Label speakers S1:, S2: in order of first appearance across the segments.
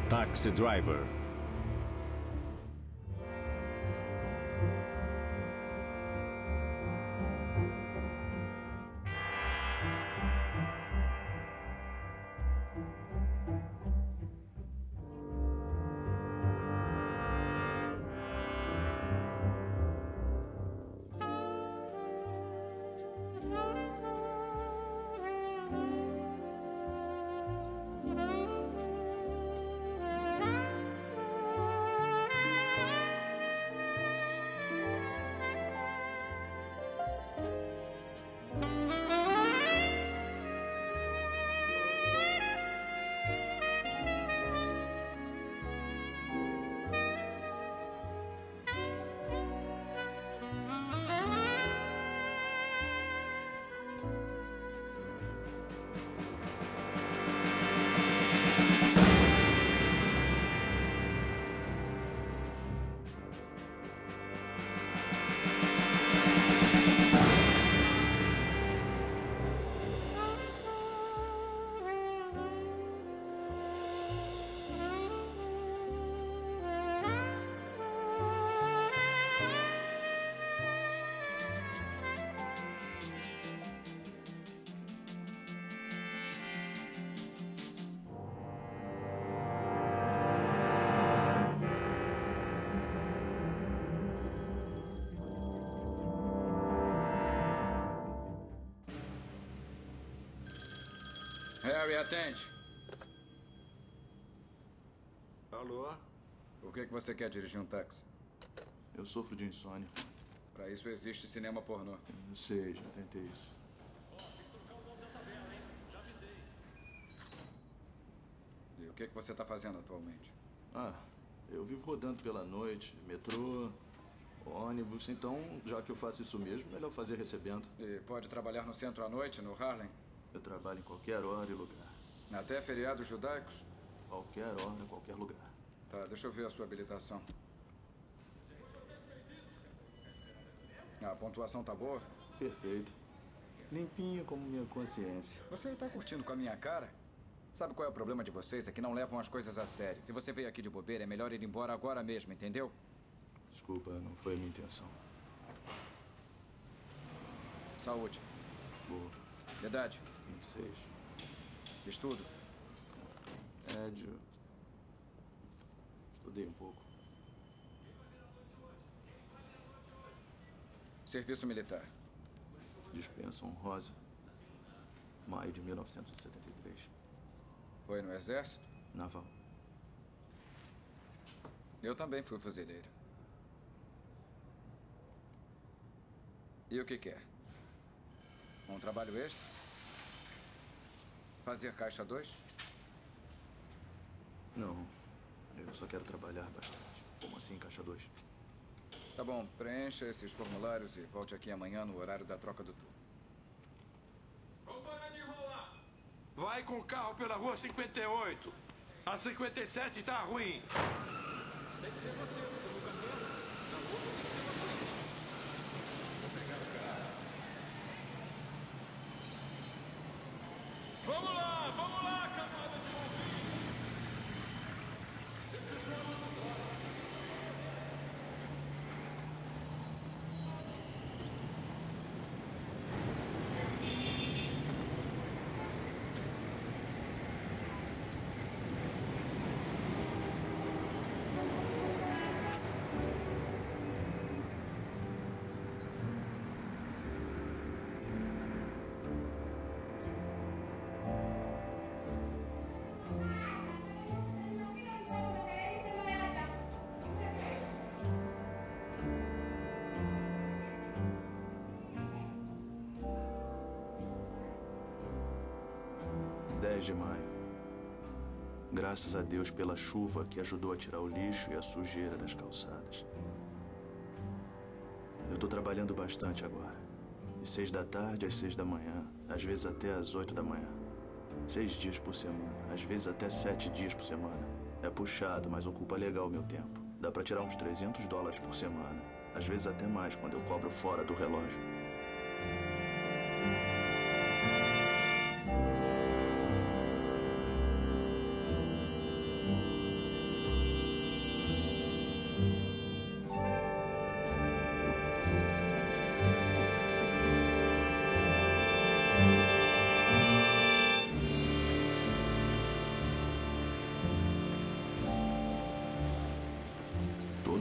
S1: Taxi Driver.
S2: Harry, atende.
S3: Alô?
S2: Por que você quer dirigir um táxi?
S3: Eu sofro de insônia.
S2: Pra isso existe cinema pornô.
S3: Eu sei, já tentei isso.
S2: E o que você tá fazendo atualmente?
S3: Eu vivo rodando pela noite, metrô, ônibus, então, já que eu faço isso mesmo, melhor fazer recebendo.
S2: E pode trabalhar no centro à noite, no Harlem?
S3: Eu trabalho em qualquer hora e lugar.
S2: Até feriados judaicos?
S3: Qualquer hora, qualquer lugar.
S2: Tá, deixa eu ver a sua habilitação. A pontuação tá boa?
S3: Perfeito. Limpinho como minha consciência.
S2: Você tá curtindo com a minha cara? Sabe qual é o problema de vocês? É que não levam as coisas a sério. Se você veio aqui de bobeira, é melhor ir embora agora mesmo, entendeu?
S3: Desculpa, não foi a minha intenção.
S2: Saúde.
S3: Boa.
S2: Idade?
S3: 26.
S2: Estudo?
S3: Médio. Estudei um pouco.
S2: Serviço militar?
S3: Dispensa honrosa. Maio de 1973.
S2: Foi no exército?
S3: Naval.
S2: Eu também fui fuzileiro. E o que quer? Um trabalho extra? Fazer caixa 2?
S3: Não. Eu só quero trabalhar bastante. Como assim, caixa 2?
S2: Tá bom, preencha esses formulários e volte aqui amanhã no horário da troca do turno.
S4: Vamos parar de enrolar! Vai com o carro pela rua 58. A 57 tá ruim. Tem que ser você não tá vendo? Na rua tem que ser você. Vou pegar o carro. Vamos lá, camada de bombinhos! Esse pessoal não embora.
S3: 10 de maio. Graças a Deus pela chuva que ajudou a tirar o lixo e a sujeira das calçadas. Eu tô trabalhando bastante agora. De 6 da tarde às 6 da manhã, às vezes até às 8 da manhã. 6 dias por semana, às vezes até 7 dias por semana. É puxado, mas ocupa legal o meu tempo. Dá pra tirar uns $300 por semana. Às vezes até mais quando eu cobro fora do relógio.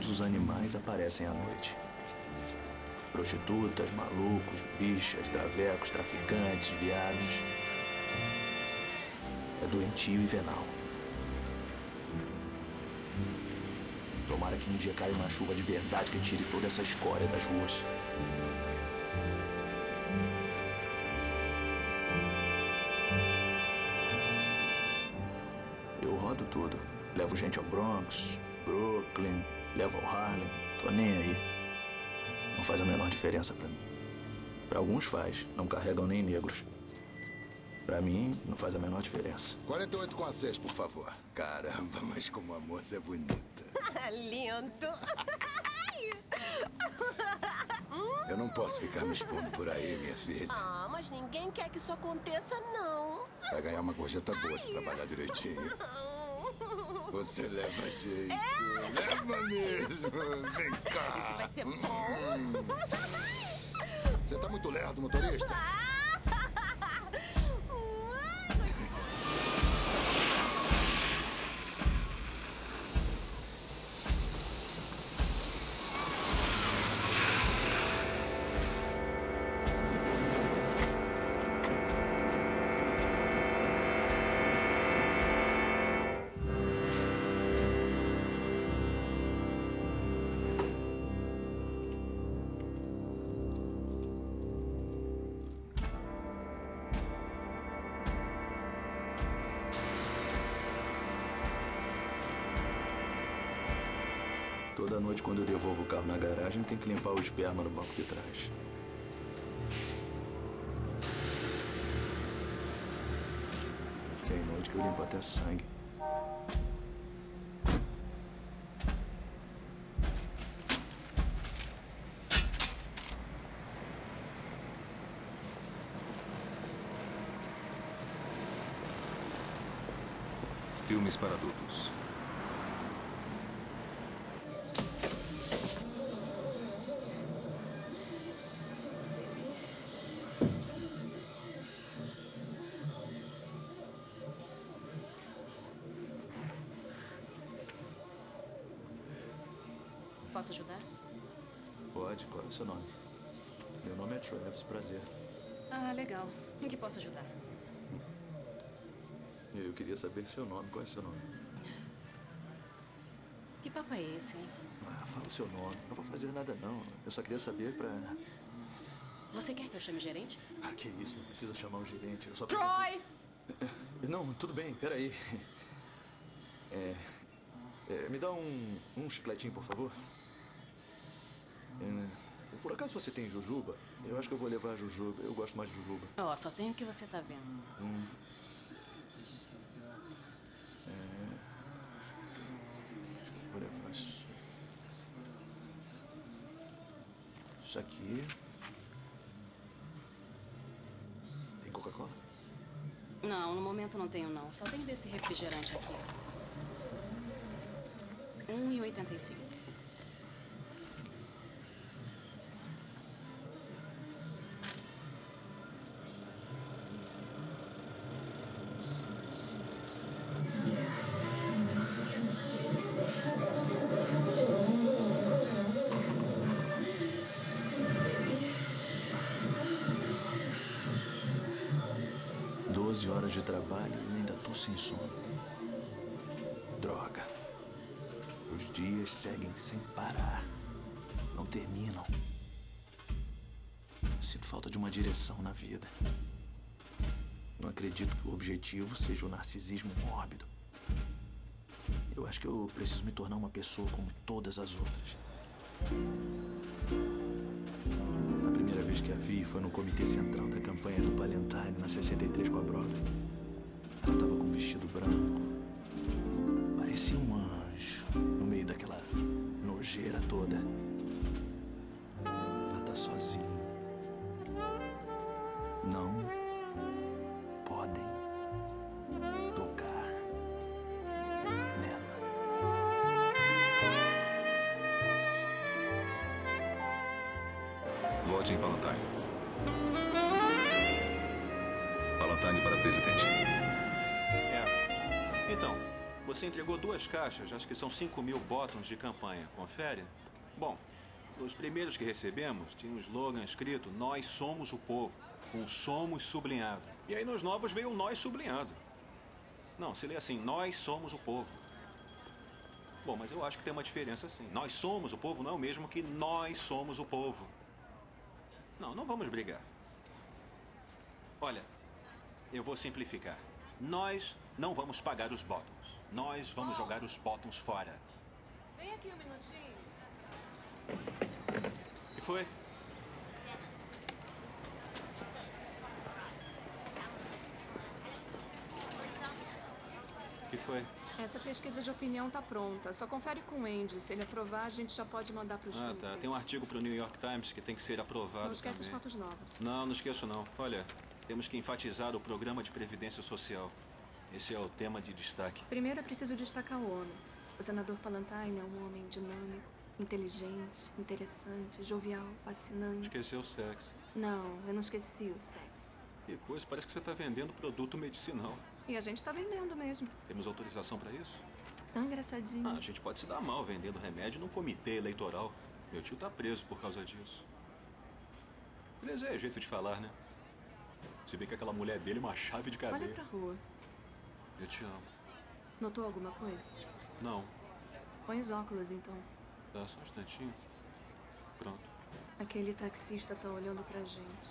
S3: todos os animais aparecem à noite. Prostitutas, malucos, bichas, travecos, traficantes, viados. É doentio e venal. Tomara que um dia caia uma chuva de verdade que tire toda essa escória das ruas. Eu rodo tudo. Levo gente ao Bronx, Brooklyn, levo ao Harlem. Tô nem aí. Não faz a menor diferença pra mim. Pra alguns faz. Não carregam nem negros. Pra mim, não faz a menor diferença.
S1: 48 com a 6, por favor. Caramba, mas como a moça é bonita.
S5: Lindo.
S1: Eu não posso ficar me expondo por aí, minha filha.
S5: Ah, mas ninguém quer que isso aconteça, não.
S1: Vai ganhar uma gorjeta boa se trabalhar direitinho. Você leva jeito. Leva mesmo. Vem cá.
S5: Isso vai ser bom.
S1: Você tá muito lerdo, motorista.
S3: Toda noite, quando eu devolvo o carro na garagem, eu tenho que limpar o esperma no banco de trás. Tem noite que eu limpo até sangue.
S6: Filmes para adultos.
S7: Posso ajudar?
S3: Pode, qual é o seu nome? Meu nome é Travis, prazer.
S7: Ah, legal. Em que posso ajudar?
S3: Eu queria saber seu nome, qual é o seu nome?
S7: Que papo é esse, hein?
S3: Ah, fala o seu nome. Não vou fazer nada, não. Eu só queria saber pra...
S7: Você quer que eu chame o gerente?
S3: Ah, que isso, não precisa chamar o gerente. Eu só...
S7: Troy!
S3: Não, tudo bem, peraí. Me dá um chicletinho, por favor. Por acaso você tem jujuba? Eu acho que eu vou levar a jujuba. Eu gosto mais de jujuba.
S7: Ó, só tem o que você tá vendo.
S3: Vou levar isso aqui. Tem Coca-Cola?
S7: Não, no momento não tenho, não. Só tenho desse refrigerante aqui. R$1,85.
S3: Horas de trabalho e ainda tô sem sono. Droga. Os dias seguem sem parar. Não terminam. Sinto falta de uma direção na vida. Não acredito que o objetivo seja o narcisismo mórbido. Eu acho que eu preciso me tornar uma pessoa como todas as outras. A primeira vez que a vi foi no comitê central da campanha do Palentine, na 63 com a Broadway. Ela tava com um vestido branco. Parecia um anjo no meio daquela nojeira toda. Ela tá sozinha. Não podem tocar nela.
S6: Vote em Palantine. Palantine para presidente.
S8: Então, Você entregou 2 caixas, acho que são 5.000 bottoms de campanha. Confere? Bom, nos primeiros que recebemos, tinha um slogan escrito "Nós somos o povo", com "somos" sublinhado. E aí nos novos veio o "nós" sublinhado. Não, se lê assim, "Nós somos o povo". Bom, mas eu acho que tem uma diferença sim. Nós somos o povo não é o mesmo que nós somos o povo. Não, não vamos brigar. Olha, eu vou simplificar. Nós não vamos pagar os bottoms. Nós vamos jogar os bottoms fora.
S9: Vem aqui um minutinho.
S8: O que foi? O que foi?
S9: Essa pesquisa de opinião tá pronta. Só confere com o Andy. Se ele aprovar, a gente já pode mandar pros
S8: Ah, tá. Tem um artigo pro New York Times que tem que ser aprovado.
S9: Não esquece
S8: também.
S9: as fotos novas.
S8: Não esqueço não. Olha, temos que enfatizar o programa de previdência social. Esse é o tema de destaque.
S9: Primeiro é preciso destacar o homem. O senador Palantine é um homem dinâmico, inteligente, interessante, jovial, fascinante.
S8: Esqueceu o sexo.
S9: Não, eu não esqueci o sexo.
S8: Que coisa, parece que você está vendendo produto medicinal.
S9: E a gente tá vendendo mesmo.
S8: Temos autorização para isso?
S9: Tão engraçadinho.
S8: Ah, a gente pode se dar mal vendendo remédio num comitê eleitoral. Meu tio tá preso por causa disso. Beleza, é jeito de falar, né? Se bem que aquela mulher dele é uma chave de cadeia.
S9: Olha pra rua.
S8: Eu te amo.
S9: Notou alguma coisa?
S8: Não.
S9: Põe os óculos, então.
S8: Dá só um instantinho. Pronto.
S9: Aquele taxista tá olhando pra gente.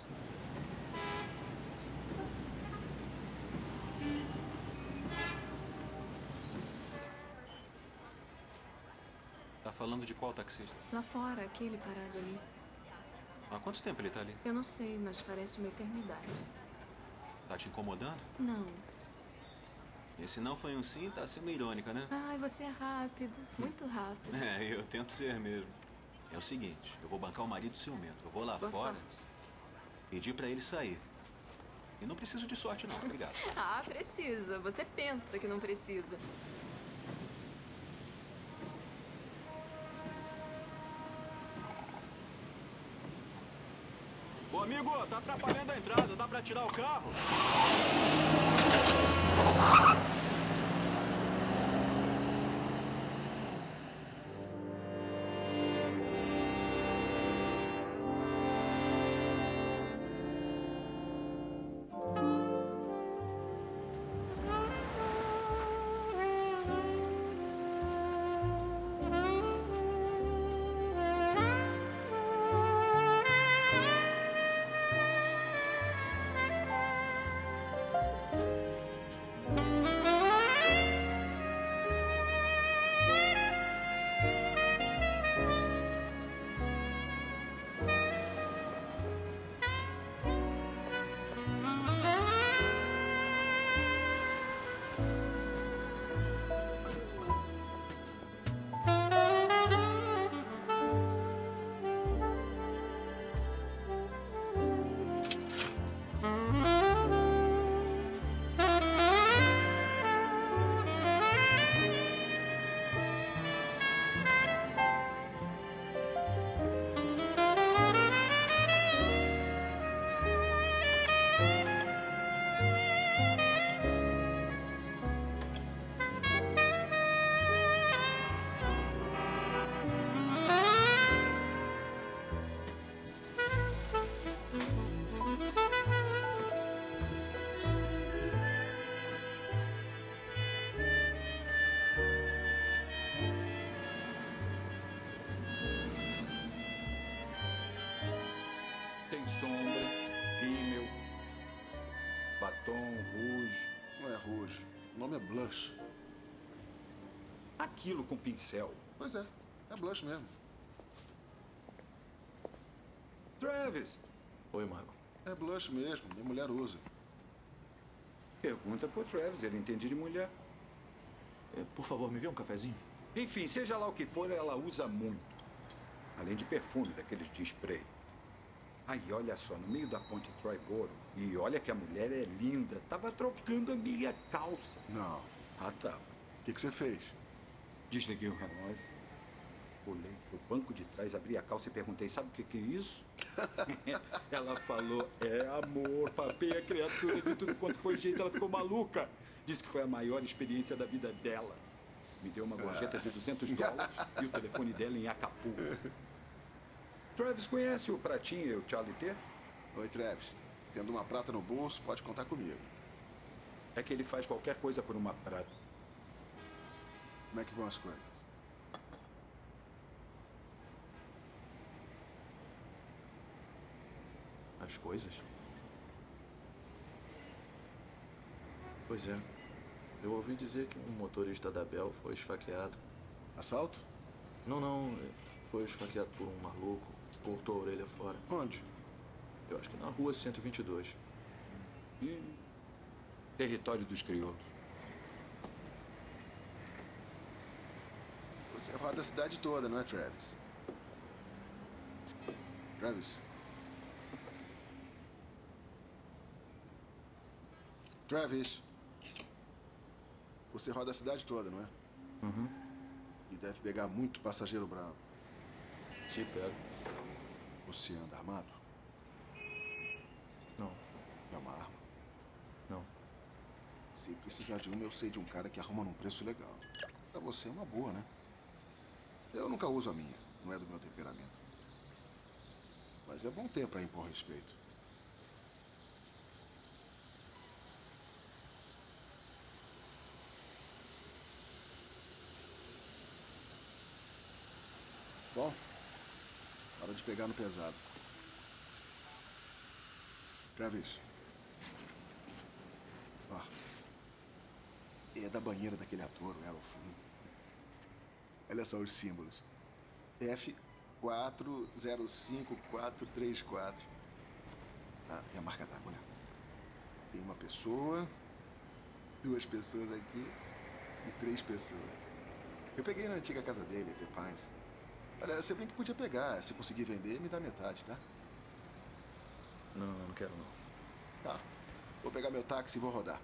S8: Tá falando de qual taxista?
S9: Lá fora, aquele parado ali.
S8: Há quanto tempo ele tá ali?
S9: Eu não sei, mas parece uma eternidade.
S8: Tá te incomodando?
S9: Não.
S8: Esse não foi um sim, tá sendo irônica, né?
S9: Ai, você é rápido. Muito rápido.
S8: É, eu tento ser mesmo. É o seguinte, eu vou bancar o marido ciumento. Eu vou lá
S9: Boa
S8: fora,
S9: sorte.
S8: pedir pra ele sair. E não preciso de sorte não, obrigado.
S9: Ah, precisa. Você pensa que não precisa.
S8: Ô amigo, tá atrapalhando a entrada, dá pra tirar o carro?
S1: Tem sombra, rímel, batom, rouge.
S10: Não é rouge. O nome é blush.
S1: Aquilo com pincel.
S10: Pois é. É blush mesmo.
S1: Travis,
S3: Oi, Mago.
S10: É blush mesmo. Minha mulher usa.
S1: pergunta pro Travis, ele entende de mulher.
S3: Por favor, me vê um cafezinho?
S1: Enfim, seja lá o que for, ela usa muito. Além de perfume, daqueles de spray. Aí, olha só, no meio da ponte Triboro, e olha que a mulher é linda, tava trocando a minha calça.
S10: Não.
S1: Ah, tava.
S10: O que você fez?
S1: Desliguei o relógio, Pulei pro banco de trás, abri a calça e perguntei, sabe o que é isso? Ela falou, é amor, papei a criatura de tudo quanto foi jeito, ela ficou maluca. Disse que foi a maior experiência da vida dela. Me deu uma gorjeta de $200 e o telefone dela em Acapulco. Travis conhece o Pratinho e o Charlie T?
S10: Oi, Travis. Tendo uma prata no bolso, pode contar comigo.
S1: É que ele faz qualquer coisa por uma prata.
S10: Como é que vão as coisas?
S3: As coisas? Pois é. Eu ouvi dizer que um motorista da Bell foi esfaqueado.
S10: Assalto?
S3: Não. Foi esfaqueado por um maluco. Cortou a orelha fora.
S10: Onde?
S3: Eu acho que na rua 122.
S1: Território dos crioulos.
S10: Você roda a cidade toda, não é, Travis? Travis? Travis? Você roda a cidade toda, não é?
S3: Uhum.
S10: E deve pegar muito passageiro bravo.
S3: Se pega.
S10: Você anda armado?
S3: Não.
S10: É uma arma?
S3: Não.
S10: Se precisar de uma, eu sei de um cara que arruma num preço legal. Pra você é uma boa, né? Eu nunca uso a minha. Não é do meu temperamento. Mas é bom ter pra impor respeito. Bom, hora de pegar no pesado. Travis. Ó. É da banheira daquele ator, o Errol Flynn. Olha só os símbolos. F405434. Ah, e a marca d'água, né? Tem uma pessoa, 2 pessoas aqui e 3 pessoas. Eu peguei na antiga casa dele, The Pines. Olha, você bem que podia pegar. Se conseguir vender, me dá metade, tá?
S3: Não quero não.
S10: Tá. Vou pegar meu táxi e vou rodar.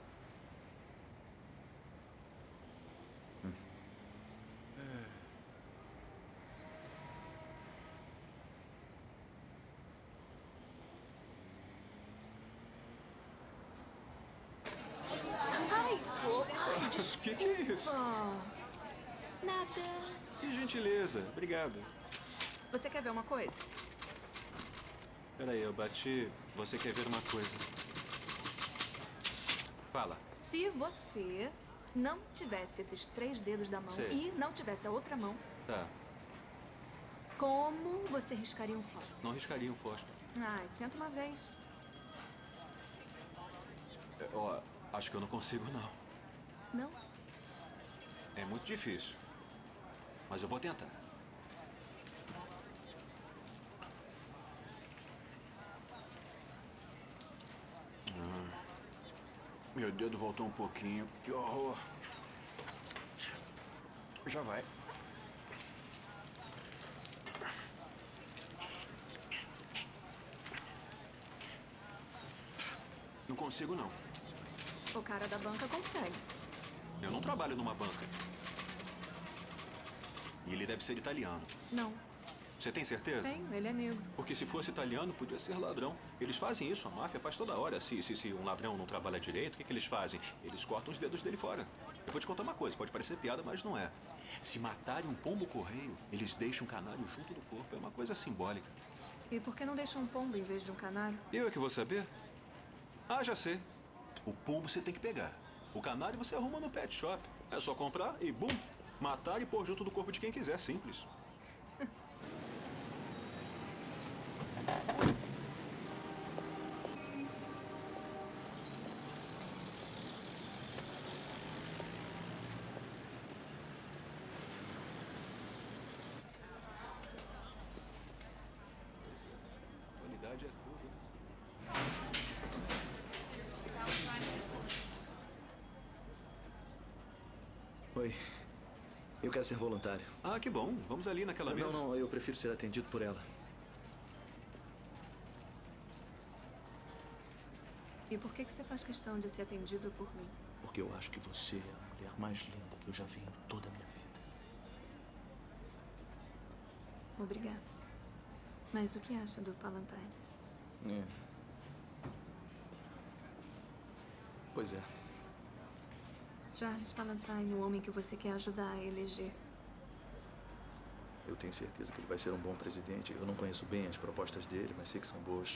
S9: Ai!
S8: Que é isso?
S9: Oh, nada.
S8: Que gentileza. Obrigado.
S9: Você quer ver uma coisa?
S8: Peraí, eu bati. Você quer ver uma coisa? Fala.
S9: Se você não tivesse esses 3 dedos da mão
S8: Sei.
S9: e não tivesse a outra mão,
S8: Tá.
S9: como você riscaria um fósforo?
S8: Não riscaria um fósforo.
S9: Ai, tenta uma vez.
S8: Ó, acho que eu não consigo, não.
S9: Não?
S8: É muito difícil. Mas eu vou tentar. Meu dedo voltou um pouquinho. Que horror. Já vai. Não consigo, não.
S9: O cara da banca consegue.
S8: Eu não trabalho numa banca. E ele deve ser italiano.
S9: Não.
S8: Você tem certeza?
S9: Tenho, ele é negro.
S8: Porque se fosse italiano, podia ser ladrão. Eles fazem isso, a máfia faz toda hora. Se um ladrão não trabalha direito, o que eles fazem? Eles cortam os dedos dele fora. Eu vou te contar uma coisa, pode parecer piada, mas não é. Se matarem um pombo-correio, eles deixam um canário junto do corpo. É uma coisa simbólica.
S9: E por que não deixa um pombo em vez de um canário?
S8: Eu é que vou saber? Ah, já sei. O pombo você tem que pegar. O canário você arruma no pet shop. É só comprar e, bum, matar e pôr junto do corpo de quem quiser. Simples. Qualidade é tudo, né?
S3: Oi. Eu quero ser voluntário.
S8: Ah, que bom. Vamos ali naquela mesa.
S3: Não, eu prefiro ser atendido por ela.
S9: E por que você faz questão de ser atendido por mim?
S3: Porque eu acho que você é a mulher mais linda que eu já vi em toda a minha vida.
S9: Obrigada. Mas o que acha do Palantine?
S3: É. Pois é.
S9: Charles Palantine, o homem que você quer ajudar a eleger.
S3: Eu tenho certeza que ele vai ser um bom presidente. Eu não conheço bem as propostas dele, mas sei que são boas.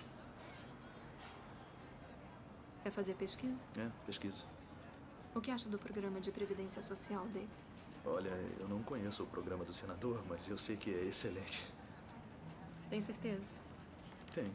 S9: Quer fazer pesquisa?
S3: É, pesquisa.
S9: O que acha do programa de previdência social dele?
S3: Olha, eu não conheço o programa do senador, mas eu sei que é excelente.
S9: Tem certeza?
S3: Tenho.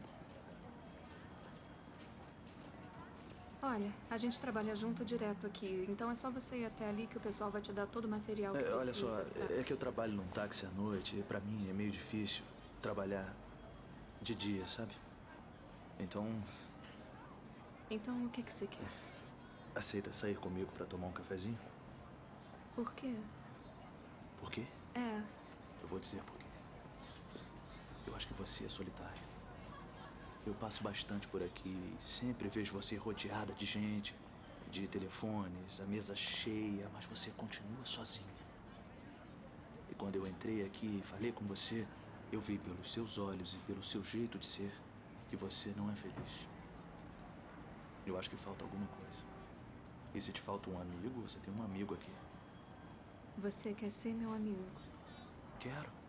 S9: Olha, a gente trabalha junto direto aqui, então é só você ir até ali que o pessoal vai te dar todo o material que precisa.
S3: Olha só,
S9: tá?
S3: é que eu trabalho num táxi à noite e pra mim é meio difícil trabalhar de dia, sabe? Então,
S9: Então, o que você quer?
S3: aceita sair comigo pra tomar um cafezinho?
S9: Por quê?
S3: Por quê?
S9: É,
S3: Eu vou dizer por quê. Eu acho que você é solitária. Eu passo bastante por aqui e sempre vejo você rodeada de gente, de telefones, a mesa cheia, mas você continua sozinha. E quando eu entrei aqui e falei com você, eu vi pelos seus olhos e pelo seu jeito de ser que você não é feliz. Eu acho que falta alguma coisa. E se te falta um amigo, você tem um amigo aqui.
S9: você quer ser meu amigo.
S3: Quero.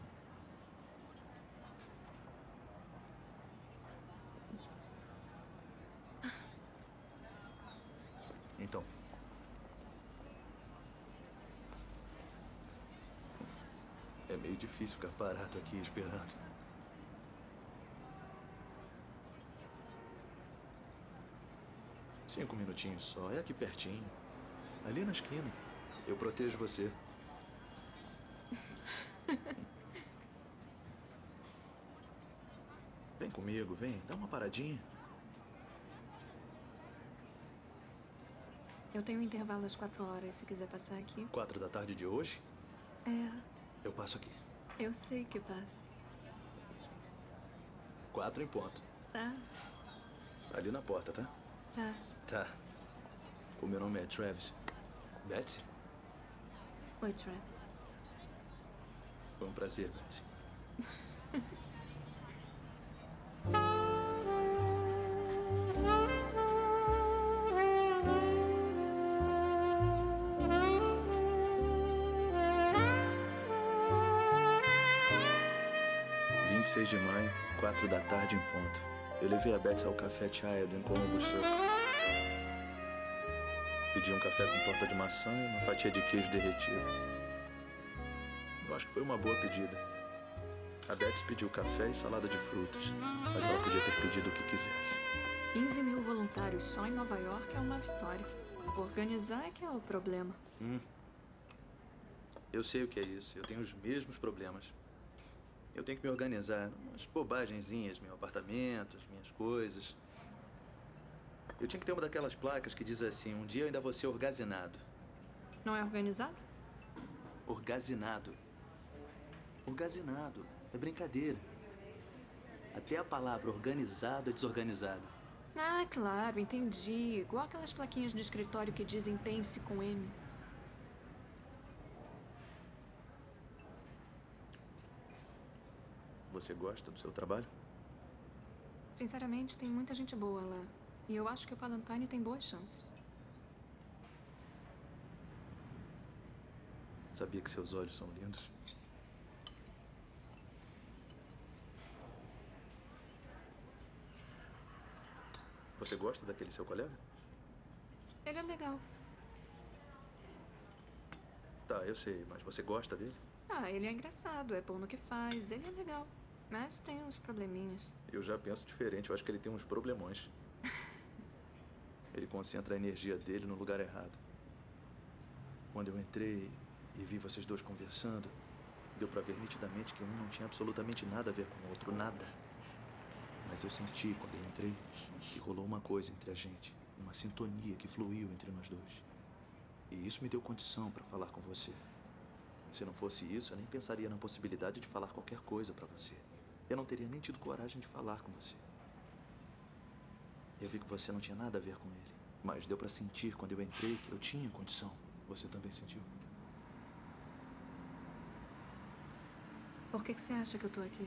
S3: Então. É meio difícil ficar parado aqui esperando. Cinco minutinhos só, é aqui pertinho. Ali na esquina. Eu protejo você. Vem comigo, vem, dá uma paradinha.
S9: Eu tenho um intervalo às 4 horas, se quiser passar aqui.
S3: 4 da tarde de hoje,
S9: É,
S3: eu passo aqui.
S9: eu sei que passa.
S3: 4 em ponto.
S9: Tá,
S3: Ali na porta, tá?
S9: tá.
S3: Tá. O meu nome é Travis. Betsy?
S9: Oi, Travis.
S3: Foi um prazer, Betsy. 26 de maio, 4 da tarde em ponto. Eu levei a Betsy ao Café Child em Columbus Circle. Pedi um café com torta de maçã e uma fatia de queijo derretido. Eu acho que foi uma boa pedida. A Betsy pediu café e salada de frutas, mas ela podia ter pedido o que quisesse.
S9: 15 mil voluntários só em Nova York é uma vitória. Organizar é que é o problema.
S3: Eu sei o que é isso. Eu tenho os mesmos problemas. Eu tenho que me organizar. Umas bobagenzinhas, meu apartamento, as minhas coisas. Eu tinha que ter uma daquelas placas que diz assim: um dia eu ainda vou ser orgazinado.
S9: Não é organizado?
S3: Orgazinado. Orgazinado. É brincadeira. Até a palavra organizado é desorganizado.
S9: Ah, claro, entendi. Igual aquelas plaquinhas de escritório que dizem pense com M.
S3: Você gosta do seu trabalho?
S9: Sinceramente, tem muita gente boa lá. E eu acho que o Palantine tem boas chances.
S3: Sabia que seus olhos são lindos? Você gosta daquele seu colega?
S9: Ele é legal.
S3: Tá, eu sei, mas você gosta dele?
S9: Ah, ele é engraçado, é bom no que faz, ele é legal. Mas tem uns probleminhas.
S3: Eu já penso diferente, eu acho que ele tem uns problemões. Ele concentra a energia dele no lugar errado. Quando eu entrei e vi vocês dois conversando, deu pra ver nitidamente que um não tinha absolutamente nada a ver com o outro, nada. Mas eu senti, quando eu entrei, que rolou uma coisa entre a gente, uma sintonia que fluiu entre nós dois. E isso me deu condição pra falar com você. Se não fosse isso, eu nem pensaria na possibilidade de falar qualquer coisa pra você. Eu não teria nem tido coragem de falar com você. Eu vi que você não tinha nada a ver com ele, mas deu pra sentir quando eu entrei que eu tinha condição. Você também sentiu?
S9: Por que você acha que eu tô aqui?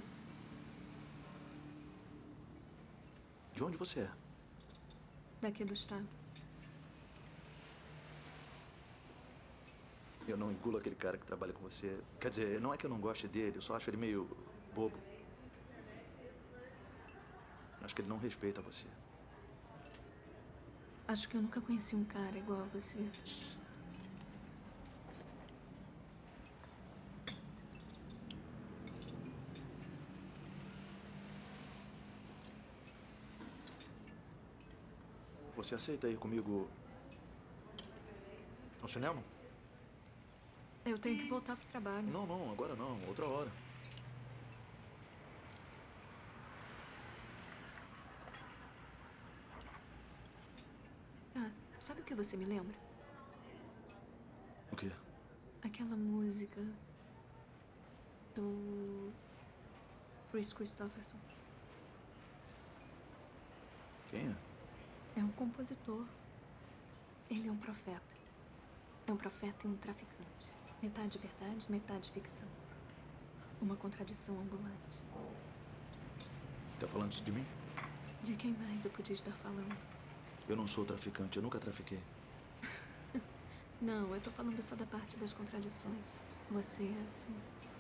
S3: De onde você é?
S9: Daqui do estado.
S3: Eu não engulo aquele cara que trabalha com você. Quer dizer, não é que eu não goste dele, eu só acho ele meio bobo. Acho que ele não respeita você.
S9: Acho que eu nunca conheci um cara igual a você.
S3: Você aceita ir comigo ao cinema?
S9: Eu tenho que voltar pro trabalho.
S3: Não, não, agora não, outra hora.
S9: Tá, sabe o que você me lembra?
S3: O quê?
S9: Aquela música do Chris Christopherson.
S3: Quem é?
S9: É um compositor. Ele é um profeta. É um profeta e um traficante. Metade verdade, metade ficção. Uma contradição ambulante.
S3: Tá falando isso de mim?
S9: De quem mais eu podia estar falando?
S3: Eu não sou traficante, eu nunca trafiquei.
S9: Não, eu tô falando só da parte das contradições. Você é assim.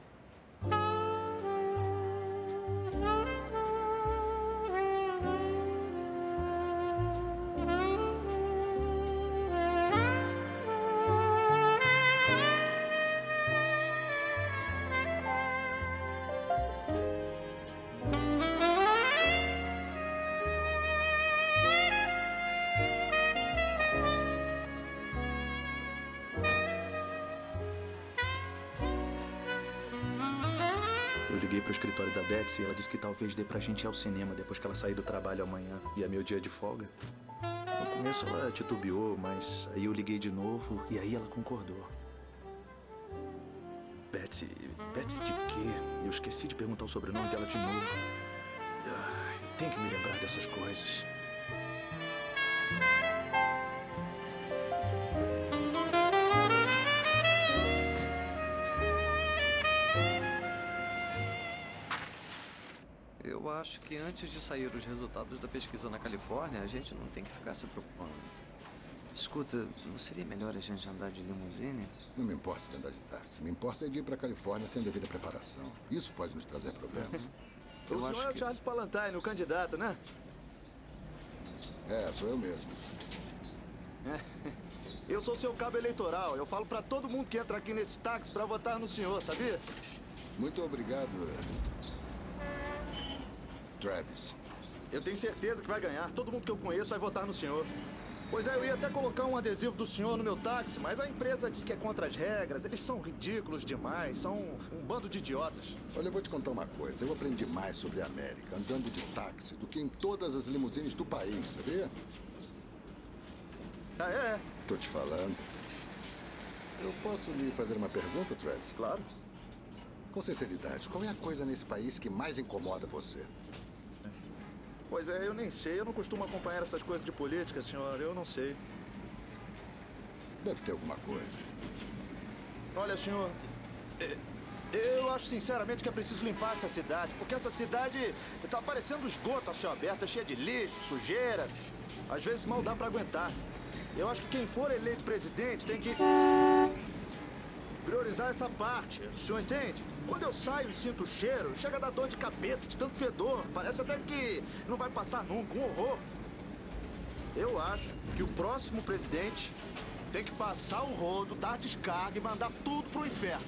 S3: Eu liguei pro escritório da Betsy e ela disse que talvez dê pra gente ir ao cinema depois que ela sair do trabalho amanhã. E é meu dia de folga. No começo ela titubeou, mas aí eu liguei de novo e aí ela concordou. Betsy de quê? Eu esqueci de perguntar o sobrenome dela de novo. Eu tenho que me lembrar dessas coisas.
S11: Eu acho que antes de sair os resultados da pesquisa na Califórnia, a gente não tem que ficar se preocupando. Escuta, não seria melhor a gente andar de limusine?
S12: Não me importa de andar de táxi. Me importa de ir para a Califórnia sem devida preparação. Isso pode nos trazer problemas.
S3: O senhor é o Charles Palantine, o candidato, né?
S12: É, sou eu mesmo.
S3: Eu sou seu cabo eleitoral. Eu falo pra todo mundo que entra aqui nesse táxi pra votar no senhor, sabia?
S12: Muito obrigado, Travis.
S3: Eu tenho certeza que vai ganhar. Todo mundo que eu conheço vai votar no senhor. Pois é, eu ia até colocar um adesivo do senhor no meu táxi, mas a empresa diz que é contra as regras. Eles são ridículos demais, são um bando de idiotas.
S12: Olha, eu vou te contar uma coisa. Eu aprendi mais sobre a América andando de táxi do que em todas as limusines do país, sabia?
S3: Ah, é?
S12: Tô te falando. Eu posso lhe fazer uma pergunta, Travis?
S3: Claro.
S12: Com sinceridade, qual é a coisa nesse país que mais incomoda você?
S3: Pois é, eu nem sei. Eu não costumo acompanhar essas coisas de política, senhor. Eu não sei.
S12: Deve ter alguma coisa.
S3: Olha, senhor, eu acho sinceramente que é preciso limpar essa cidade, porque essa cidade tá parecendo esgoto a céu aberto, cheia de lixo, sujeira. Às vezes mal dá pra aguentar. Eu acho que quem for eleito presidente tem que priorizar essa parte. O senhor entende? Quando eu saio e sinto o cheiro, chega a dar dor de cabeça de tanto fedor. Parece até que não vai passar nunca, um horror. Eu acho que o próximo presidente tem que passar o rodo, dar descarga e mandar tudo pro inferno.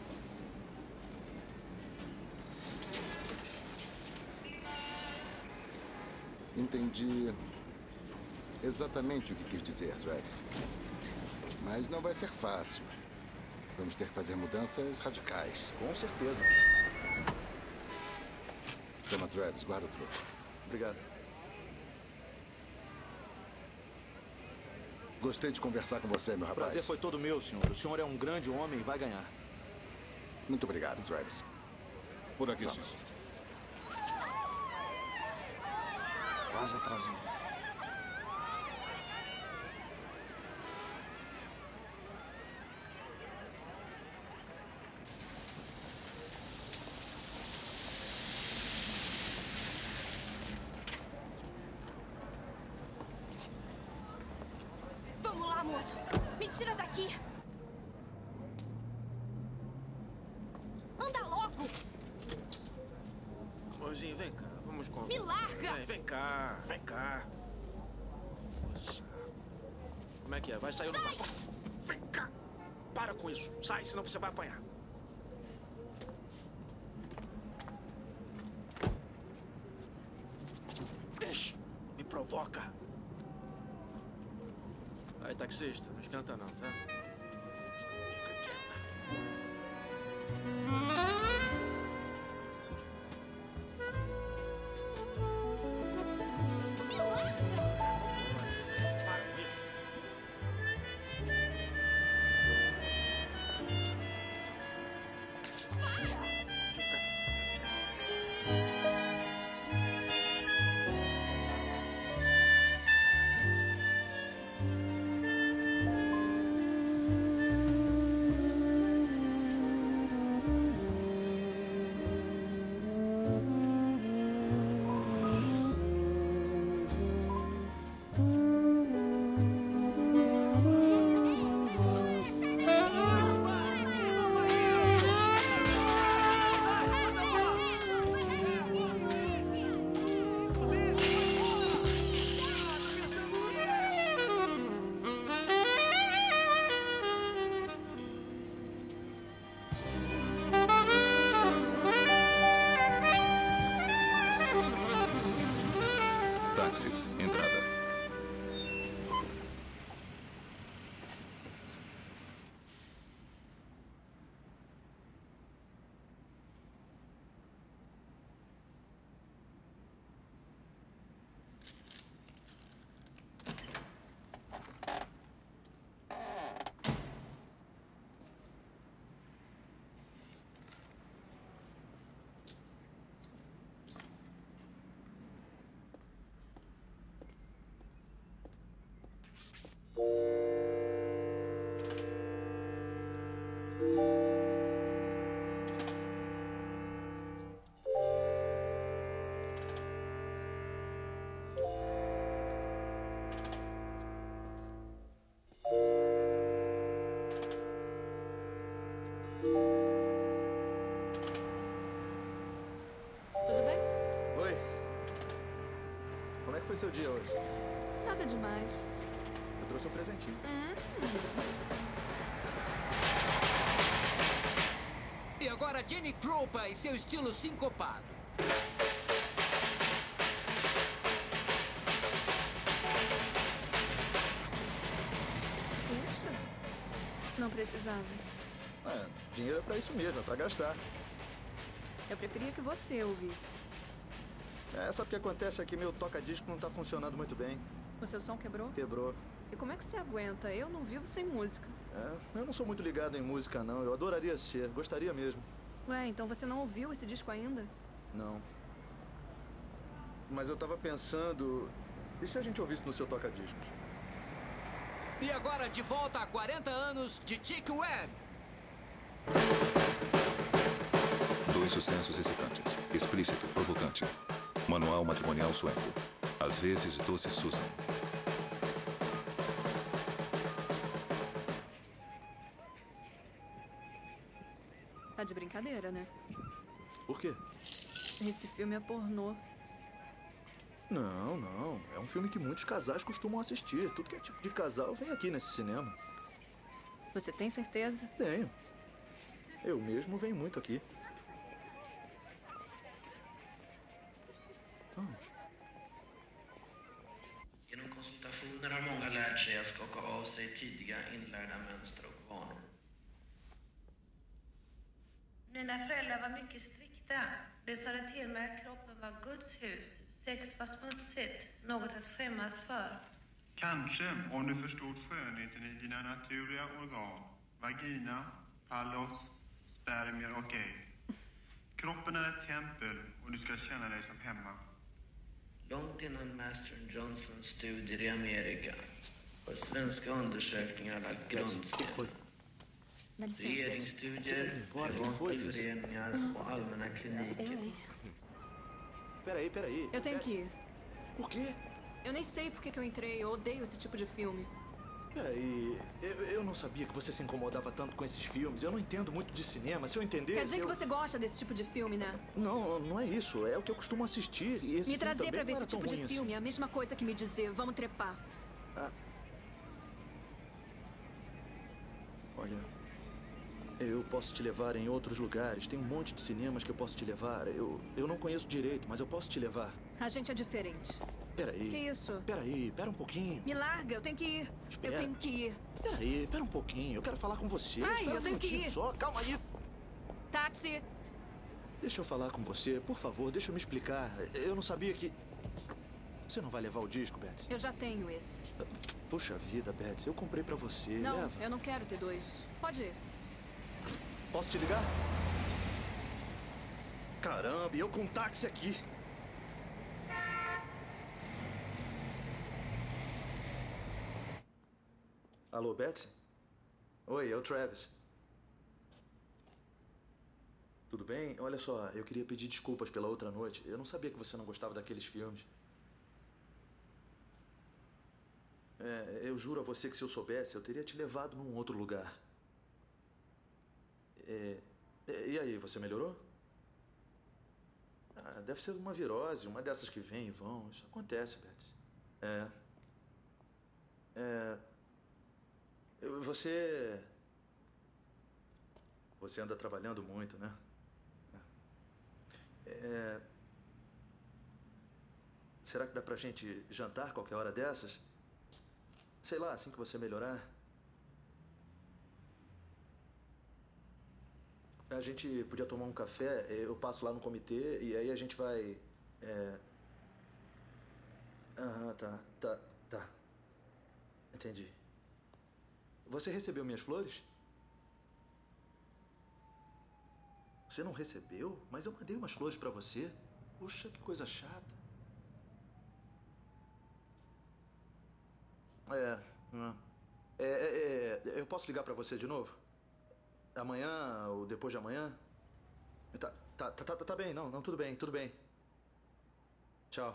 S12: Entendi exatamente o que quis dizer, Travis. Mas não vai ser fácil. Vamos ter que fazer mudanças radicais.
S3: Com certeza.
S12: Toma, Travis, guarda o troco.
S3: Obrigado.
S12: Gostei de conversar com você, meu rapaz.
S3: O prazer foi todo meu, senhor. O senhor é um grande homem e vai ganhar.
S12: Muito obrigado, Travis.
S6: Por aqui,
S12: Vamos.
S6: sim.
S11: Quase atrasamos.
S9: moço. Me tira daqui. Anda logo.
S4: Amorzinho, vem cá. Vamos conversar.
S9: Me larga.
S4: Vem cá. Vem cá. Poxa. Como é que é? Vai sair ou não vai? Vem cá. Para com isso. Sai, senão você vai apanhar. Ixi, me provoca. Aí, taxista, não esquenta não, tá? Fica quieta.
S6: Táxis, entrada.
S9: Tudo bem?
S3: Oi. Como é que foi seu dia hoje?
S9: Nada demais.
S3: Eu trouxe um presentinho.
S13: E agora Jenny Kroupa e seu estilo sincopado.
S9: Puxa. Não precisava.
S3: Dinheiro é pra isso mesmo, é pra gastar.
S9: Eu preferia que você ouvisse.
S3: Sabe o que acontece é que meu toca-disco não tá funcionando muito bem.
S9: O seu som quebrou?
S3: Quebrou.
S9: E como é que você aguenta? Eu não vivo sem música.
S3: Eu não sou muito ligado em música, não. Eu adoraria ser, gostaria mesmo.
S9: Ué, então você não ouviu esse disco ainda?
S3: Não. Mas eu tava pensando... E se a gente ouvisse no seu toca-discos?
S13: E agora de volta a 40 anos de Chick Webb.
S6: 2 sucessos excitantes. Explícito, provocante. Manual matrimonial sueco. Às vezes, doce Susan.
S9: Tá de brincadeira, né?
S3: Por quê?
S9: Esse filme é pornô.
S3: Não, não. É um filme que muitos casais costumam assistir. Tudo que é tipo de casal vem aqui nesse cinema.
S9: Você tem certeza?
S3: Tenho. Eu mesmo venho muito aqui. Vamos.
S14: Genom konsultationer har många lärt sig att skaka av sig tidiga inlärda mönster och vanor.
S15: Mina föräldrar var mycket strikta. De sa det till mig att kroppen var Guds hus. Sex var smutsigt, något att skämmas för.
S16: Kanske om du förstod skönheten i dina naturliga organ. Vagina, pallos, spermier och ägg. Kroppen är ett tempel och du ska känna dig som hemma.
S14: Långt innan Master Johnsons studier i Amerika har svenska undersökningar lagt grundsten. Regeringsstudier, privata föreningar och allmänna kliniker.
S3: Peraí.
S9: Eu tenho que ir.
S3: Por quê?
S9: Eu nem sei por que eu entrei. Eu odeio esse tipo de filme.
S3: Peraí, eu não sabia que você se incomodava tanto com esses filmes. Eu não entendo muito de cinema. Se eu entender...
S9: Quer dizer que você gosta desse tipo de filme, né?
S3: Não, não é isso. É o que eu costumo assistir. E esse
S9: Me trazer pra ver esse
S3: esse
S9: tipo de filme é a mesma coisa que me dizer, vamos trepar.
S3: Olha, eu posso te levar em outros lugares. Tem um monte de cinemas que eu posso te levar. Eu não conheço direito, mas eu posso te levar.
S9: A gente é diferente.
S3: Peraí.
S9: Que isso?
S3: Peraí, pera um pouquinho.
S9: Me larga, eu tenho que ir.
S3: Espera.
S9: Eu tenho que ir.
S3: Peraí, pera um pouquinho. Eu quero falar com você.
S9: Ai,
S3: Espera
S9: eu tenho que ir.
S3: Só, calma aí.
S9: Táxi.
S3: Deixa eu falar com você, por favor, deixa eu me explicar. Eu não sabia que... Você não vai levar o disco, Betsy?
S9: Eu já tenho esse.
S3: Puxa vida, Betsy, eu comprei pra você.
S9: Não,
S3: Leva.
S9: eu não quero ter dois. Pode ir.
S3: Posso te ligar? Caramba, e eu com um táxi aqui. Alô, Betsy? Oi, é o Travis. Tudo bem? Olha só, eu queria pedir desculpas pela outra noite. Eu não sabia que você não gostava daqueles filmes. Eu juro a você que se eu soubesse, eu teria te levado num outro lugar. E aí, você melhorou? Deve ser uma virose, uma dessas que vem e vão. Isso acontece, Betsy. Você anda trabalhando muito, né? Será que dá pra gente jantar qualquer hora dessas? Sei lá, assim que você melhorar. A gente podia tomar um café, eu passo lá no comitê e aí a gente vai... Tá. Entendi. Você recebeu minhas flores? Você não recebeu? Mas eu mandei umas flores pra você. Puxa, que coisa chata. Eu posso ligar pra você de novo? Amanhã ou depois de amanhã? Tá bem, não, tudo bem. Tchau.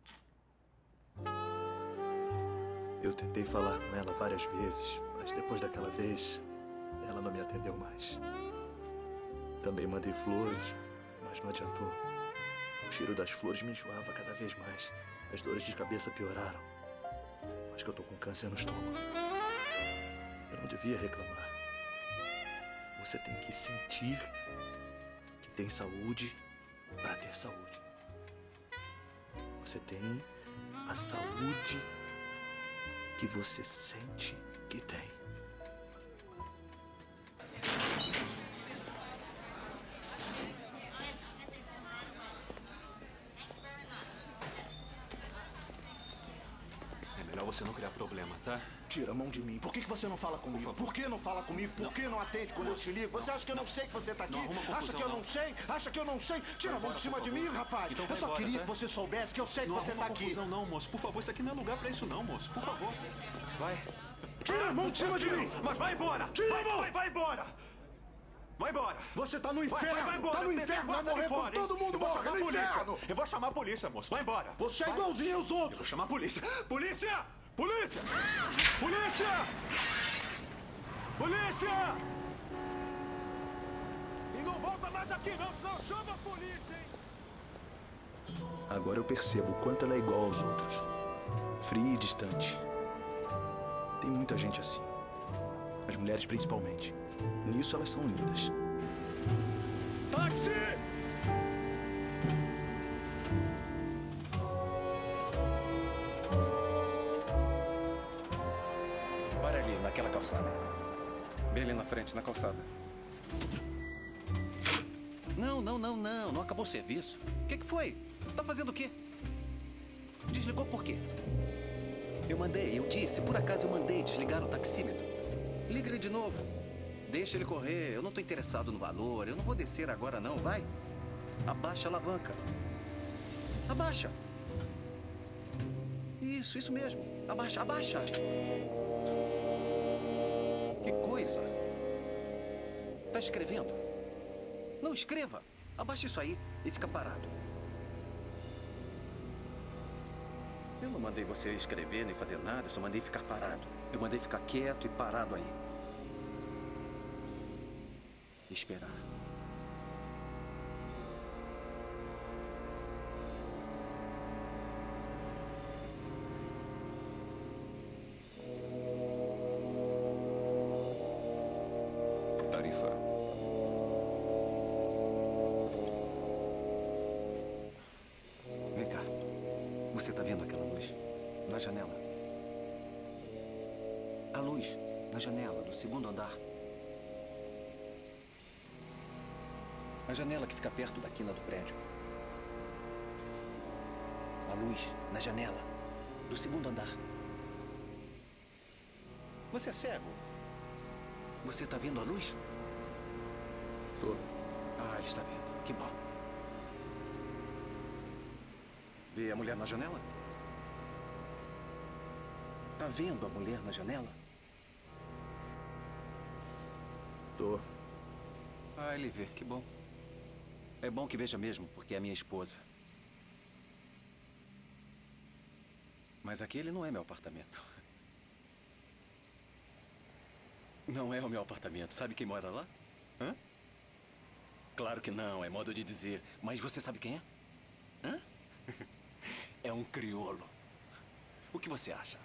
S3: Eu tentei falar com ela várias vezes, mas depois daquela vez, ela não me atendeu mais. Também mandei flores, mas não adiantou. O cheiro das flores me enjoava cada vez mais. As dores de cabeça pioraram. Acho que eu tô com câncer no estômago. Eu não devia reclamar. Você tem que sentir que tem saúde para ter saúde. Você tem a saúde que você sente que tem.
S8: É melhor você não criar problema, tá?
S3: Tira a mão de mim. Por que você não fala comigo? Por que não fala comigo? Por que não atende quando eu te ligo? Você acha que eu não sei que você tá aqui? Acha que eu não sei? Acha que eu não sei? Tira a mão de cima de mim, rapaz.
S8: Então
S3: eu só queria que você soubesse que eu sei que você tá aqui.
S8: Não, não, moço. Por favor, isso aqui não é lugar pra isso não, moço. Por favor. Vai.
S3: Tira a mão de cima de mim!
S4: Mas vai embora!
S3: Tira a mão!
S4: Vai embora! Vai embora!
S3: Você tá no inferno!
S4: Vai embora!
S3: Tá no inferno! Vai morrer com todo mundo! Morre no inferno!
S4: Eu vou chamar a polícia, moço! Vai embora!
S3: Você é igualzinho aos outros!
S4: Eu vou chamar a polícia! Polícia! Polícia! Polícia! Polícia! E não volta mais aqui não, senão chama a polícia, hein?
S3: Agora eu percebo o quanto ela é igual aos outros. Fria e distante. Tem muita gente assim. As mulheres principalmente. Nisso elas são lindas.
S4: Táxi!
S17: Para ali, naquela calçada. Bem ali na frente, na calçada. Não acabou o serviço. O que foi? Tá fazendo o quê? Desligou por quê? Eu disse, por acaso eu mandei desligar o taxímetro. Liga ele de novo. Deixa ele correr, eu não tô interessado no valor, eu não vou descer agora não, vai. Abaixa a alavanca. Abaixa. Isso mesmo. Abaixa. Que coisa. Tá escrevendo? Não escreva. Abaixa isso aí e fica parado. Eu não mandei você escrever nem fazer nada, eu só mandei ficar parado. Eu mandei ficar quieto e parado aí. E esperar.
S6: Tarifa.
S17: Vem cá. Você tá vendo aquela luz? Na janela. A luz na janela do segundo andar. A janela que fica perto da quina do prédio. A luz na janela do segundo andar. Você é cego? Você tá vendo a luz?
S3: Tô.
S17: Ah, ele está vendo. Que bom. Vê a mulher na janela? Tá vendo a mulher na janela?
S3: Tô.
S17: Ah, ele vê. Que bom. É bom que veja mesmo, porque é minha esposa. Mas aquele não é meu apartamento. Não é o meu apartamento. Sabe quem mora lá? Hã? Claro que não, é modo de dizer. Mas você sabe quem é? Hã? É um crioulo. O que você acha?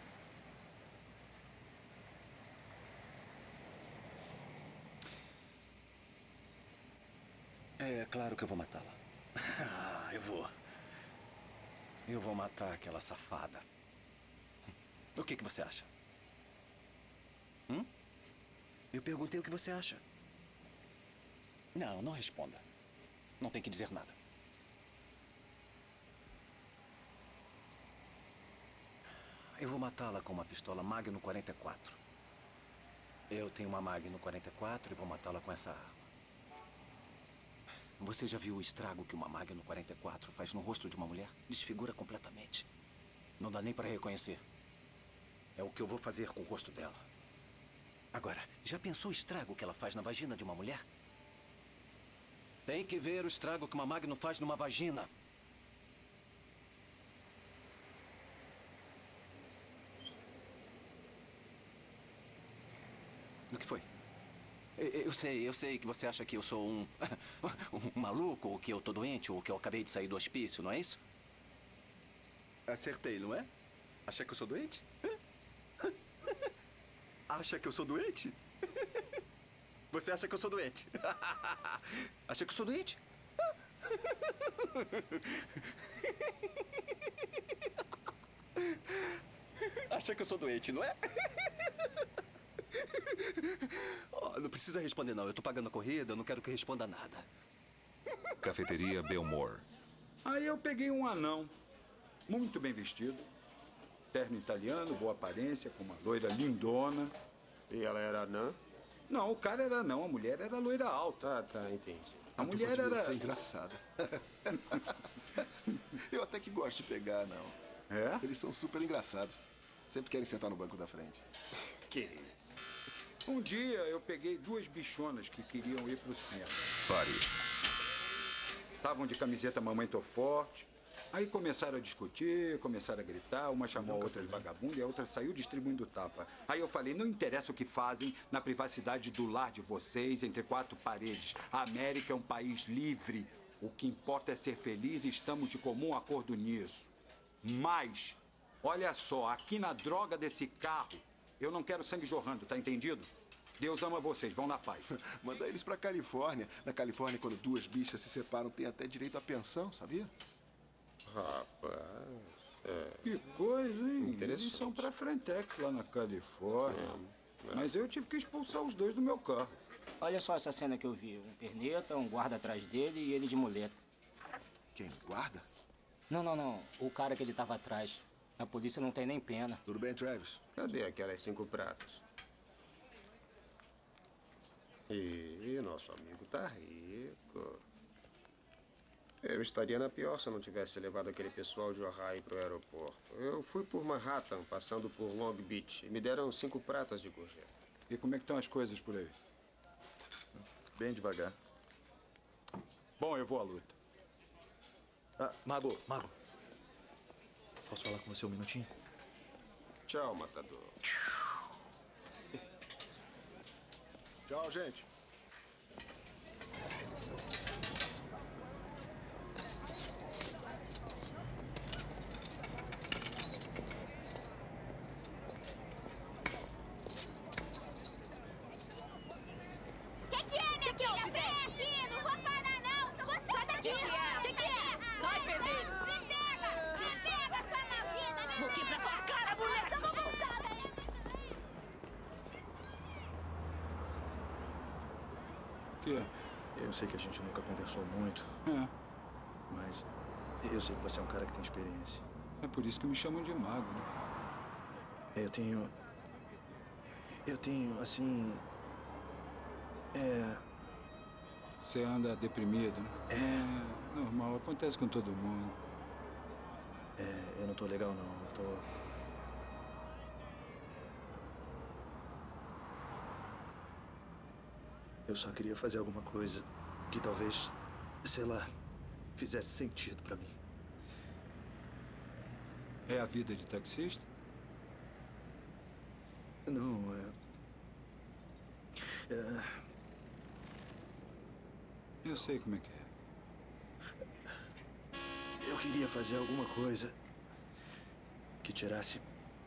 S17: É claro que eu vou matá-la. Ah, eu vou. Eu vou matar aquela safada. O que você acha? Eu perguntei o que você acha. Não, não responda. Não tem que dizer nada. Eu vou matá-la com uma pistola Magnum 44. Eu tenho uma Magnum 44 e vou matá-la com essa arma. Você já viu o estrago que uma Magnum 44 faz no rosto de uma mulher? Desfigura completamente. Não dá nem para reconhecer. É o que eu vou fazer com o rosto dela. Agora, já pensou o estrago que ela faz na vagina de uma mulher? Tem que ver o estrago que uma Magnum faz numa vagina. O que foi? Eu sei que você acha que eu sou um maluco, ou que eu tô doente, ou que eu acabei de sair do hospício, não é isso? Acertei, não é? Acha que eu sou doente? Acha que eu sou doente? Você acha que eu sou doente? Acha que eu sou doente? Acha que eu sou doente, não é? Oh, não precisa responder, não. Eu tô pagando a corrida, eu não quero que responda nada.
S6: Cafeteria Belmore.
S1: Aí eu peguei um anão, muito bem vestido, terno italiano, boa aparência, com uma loira lindona.
S18: E ela era anã?
S1: Não, o cara era anão, a mulher era loira alta.
S18: Ah, tá, entendi.
S1: A mulher era...
S10: Isso é engraçado. Eu até que gosto de pegar, não.
S1: É?
S10: Eles são super engraçados. Sempre querem sentar no banco da frente.
S18: Que isso?
S1: Um dia eu peguei duas bichonas que queriam ir pro centro.
S6: Pare.
S1: Estavam de camiseta Mamãe Tô Forte. Aí começaram a discutir, começaram a gritar. Uma chamou a outra de vagabunda e a outra saiu distribuindo tapa. Aí eu falei, não interessa o que fazem na privacidade do lar de vocês, entre quatro paredes. A América é um país livre. O que importa é ser feliz e estamos de comum acordo nisso. Mas, olha só, aqui na droga desse carro, eu não quero sangue jorrando, tá entendido? Deus ama vocês, vão na paz.
S10: Manda eles pra Califórnia. Na Califórnia, quando duas bichas se separam, tem até direito à pensão, sabia?
S18: Rapaz,
S1: Que coisa, hein? Eles são pra Frentex lá na Califórnia. Mas eu tive que expulsar os dois do meu carro.
S19: Olha só essa cena que eu vi. Um perneta, um guarda atrás dele e ele de muleta.
S10: Quem? Guarda?
S19: Não. O cara que ele tava atrás. A polícia não tem nem pena.
S10: Tudo bem, Travis?
S18: Cadê aquelas 5 pratos? E nosso amigo tá rico. Eu estaria na pior se eu não tivesse levado aquele pessoal de Ojai pro aeroporto. Eu fui por Manhattan, passando por Long Beach, e me deram 5 pratas de gorjeta.
S1: E como é que estão as coisas por aí?
S3: Bem devagar.
S1: Bom, eu vou à luta.
S3: Ah, Mago. Posso falar com você um minutinho?
S18: Tchau, matador.
S10: Tchau, gente.
S20: Que é, minha filha? Vem aqui! Não vou parar, não! Você sai daqui!
S13: Que é? Sai, fedelho!
S20: Me pega! Me pega, sua maldita!
S13: Vou quebrar tua cara, moleque!
S20: Eu vou voltar, né?
S3: Que? Eu sei que a gente nunca conversou muito. Mas eu sei que você é um cara que tem experiência.
S1: É por isso que me chamam de mago, né?
S3: Eu tenho, assim...
S1: Você anda deprimido, né? É normal, acontece com todo mundo.
S3: Eu não tô legal, não. Eu tô... Eu só queria fazer alguma coisa que talvez, sei lá, fizesse sentido pra mim.
S1: É a vida de taxista?
S3: Não,
S1: Eu sei como é que é.
S3: Eu queria fazer alguma coisa que tirasse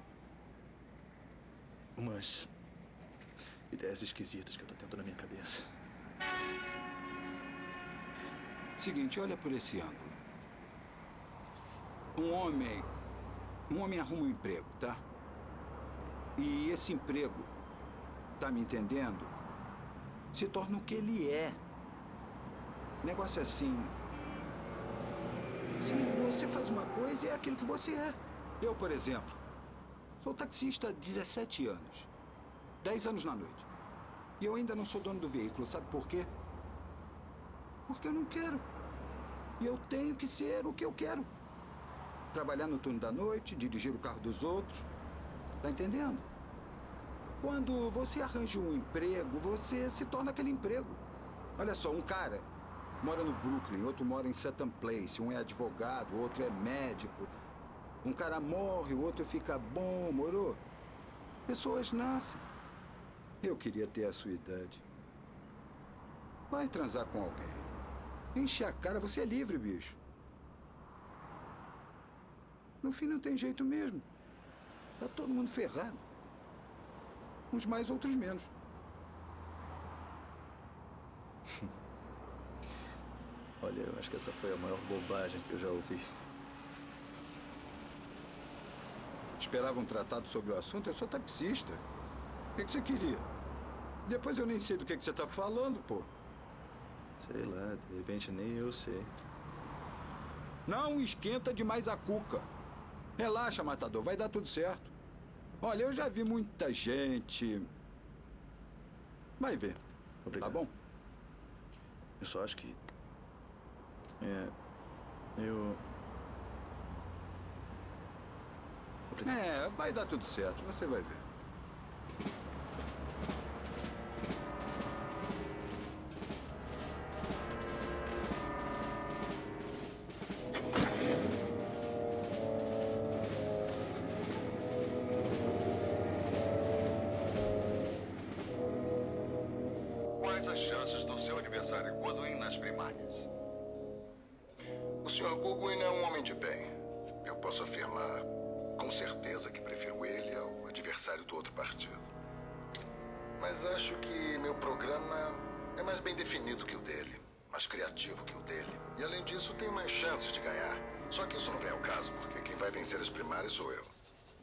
S3: umas ideias esquisitas que eu tô tendo na minha cabeça.
S1: Seguinte, olha por esse ângulo. Um homem arruma um emprego, tá? E esse emprego, tá me entendendo? Se torna o que ele é. O negócio é assim. Se você faz uma coisa, é aquilo que você é. Eu, por exemplo, sou taxista há 17 anos. 10 anos na noite. E eu ainda não sou dono do veículo, sabe por quê? Porque eu não quero. E eu tenho que ser o que eu quero. Trabalhar no turno da noite, dirigir o carro dos outros. Tá entendendo? Quando você arranja um emprego, você se torna aquele emprego. Olha só, um cara mora no Brooklyn, outro mora em Sutton Place, um é advogado, o outro é médico. Um cara morre, o outro fica bom, morou? Pessoas nascem. Eu queria ter a sua idade. Vai transar com alguém. Enche a cara, você é livre, bicho. No fim não tem jeito mesmo. Tá todo mundo ferrado. Uns mais, outros menos.
S3: Olha, eu acho que essa foi a maior bobagem que eu já ouvi.
S1: Esperava um tratado sobre o assunto? Eu sou taxista. O que você queria? Depois eu nem sei do que você tá falando, pô.
S3: Sei lá, de repente nem eu sei.
S1: Não esquenta demais a cuca. Relaxa, matador, vai dar tudo certo. Olha, eu já vi muita gente. Vai ver.
S3: Obrigado.
S1: Tá bom?
S3: Eu só acho que... Obrigado.
S1: Vai dar tudo certo, você vai ver.
S12: Quais as chances do seu adversário Goodwin nas primárias? O Sr. Goodwin é um homem de bem. Eu posso afirmar com certeza que prefiro ele ao adversário do outro partido. Mas acho que meu programa é mais bem definido que o dele, mais criativo que o dele. E além disso, tenho mais chances de ganhar. Só que isso não vem ao caso, porque quem vai vencer as primárias sou eu.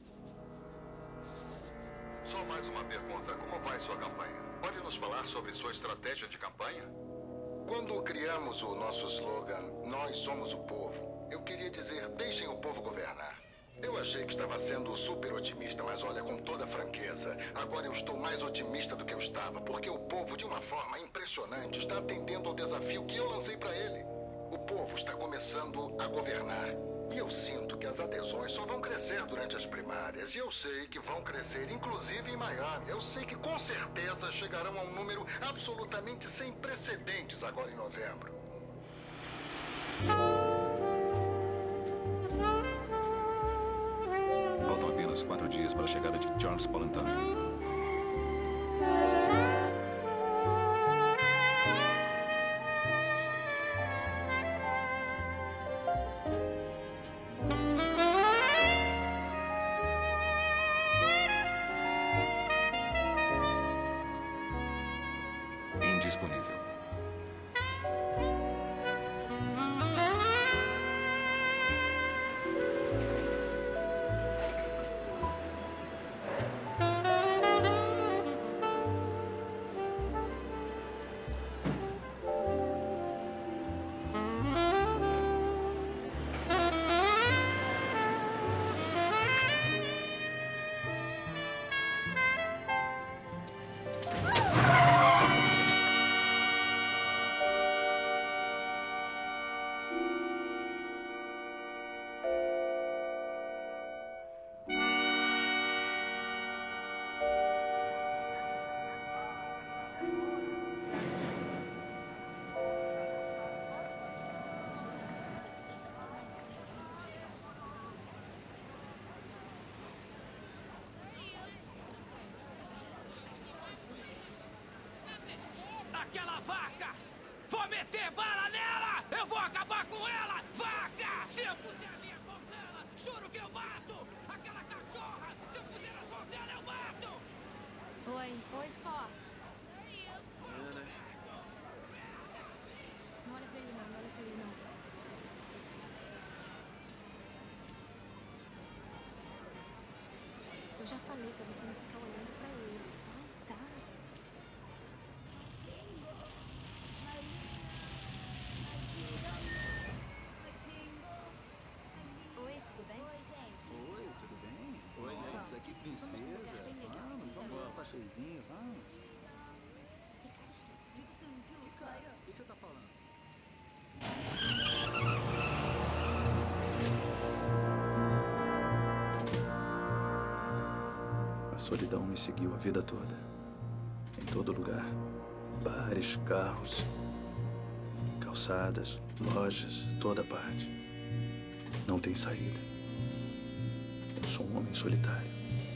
S12: Só mais uma pergunta. Como vai sua campanha? Pode nos falar sobre sua estratégia de campanha? Quando criamos o nosso slogan, Nós Somos o Povo, eu queria dizer, deixem o povo governar. Eu achei que estava sendo super otimista, mas olha, com toda franqueza, agora eu estou mais otimista do que eu estava, porque o povo, de uma forma impressionante, está atendendo ao desafio que eu lancei para ele. O povo está começando a governar. E eu sinto que as adesões só vão crescer durante as primárias. E eu sei que vão crescer, inclusive em Miami. Eu sei que com certeza chegarão a um número absolutamente sem precedentes agora em novembro.
S6: Faltam apenas 4 dias para a chegada de Charles Ballantyne. Indisponível.
S13: Aquela vaca! Vou meter bala nela! Eu vou acabar com ela! Vaca! Se eu puser minhas mãos nela, juro que eu mato! Aquela cachorra! Se eu puser as mãos nela, eu mato!
S21: Oi. Oi, Sport. Não olha pra ele não, não olha pra ele não. Eu já falei pra você não ficar olhando pra ele. Ai, tá. Oi, tudo bem? Oi, gente.
S2: Oi, tudo bem? Oi, Nossa, que princesa.
S21: Vamos num lugar bem legal.
S2: Vamos dar um passeiozinho, vamos.
S21: Que cara esquisito.
S2: Que cara? O que você tá falando?
S3: A solidão me seguiu a vida toda. Em todo lugar. Bares, carros, calçadas, lojas, toda parte. Não tem saída. Eu sou um homem solitário.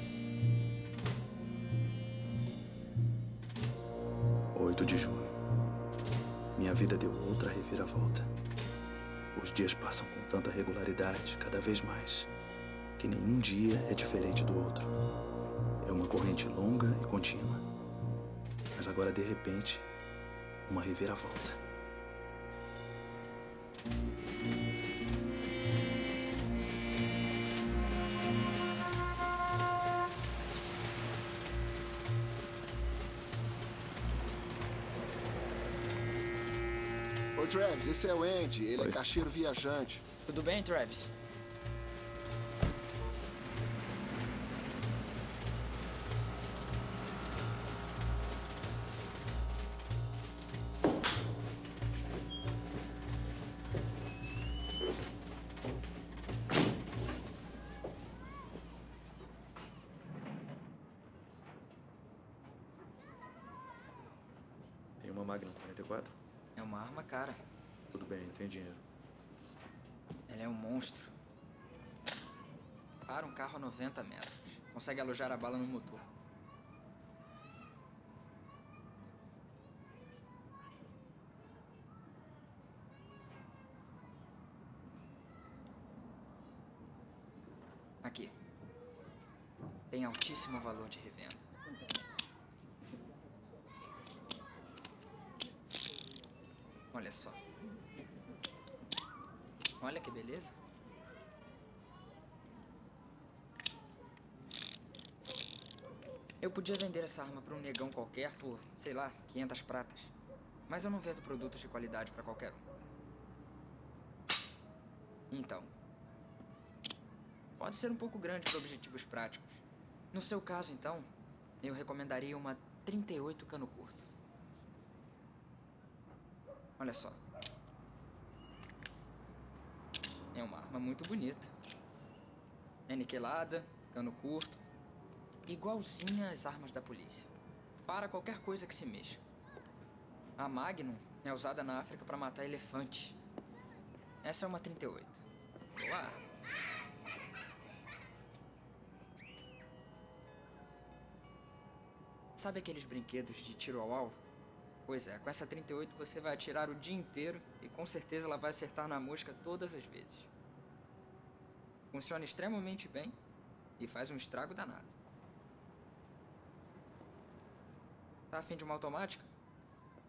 S3: 8 de junho. Minha vida deu outra reviravolta. Os dias passam com tanta regularidade, cada vez mais, que nenhum dia é diferente do outro. É uma corrente longa e contínua. Mas agora, de repente, uma reviravolta.
S10: Oi, Travis, esse é o Andy. Ele é caixeiro viajante.
S22: Tudo bem, Travis?
S3: Tem uma Magnum 44?
S22: É uma arma cara.
S3: Tudo bem, eu tenho dinheiro.
S22: Ela é um monstro. Para um carro a 90 metros. Consegue alojar a bala no motor. Aqui. Tem altíssimo valor de revenda. Olha só. Olha que beleza. Eu podia vender essa arma para um negão qualquer por, sei lá, 500 pratas. Mas eu não vendo produtos de qualidade para qualquer um. Então, pode ser um pouco grande para objetivos práticos. No seu caso, então, eu recomendaria uma 38 cano curto. Olha só. É uma arma muito bonita. É niquelada, cano curto. Igualzinha às armas da polícia. Para qualquer coisa que se mexa. A Magnum é usada na África para matar elefantes. Essa é uma 38. Boa arma. Sabe aqueles brinquedos de tiro ao alvo? Pois é, com essa 38 você vai atirar o dia inteiro e com certeza ela vai acertar na mosca todas as vezes. Funciona extremamente bem e faz um estrago danado. Tá afim de uma automática?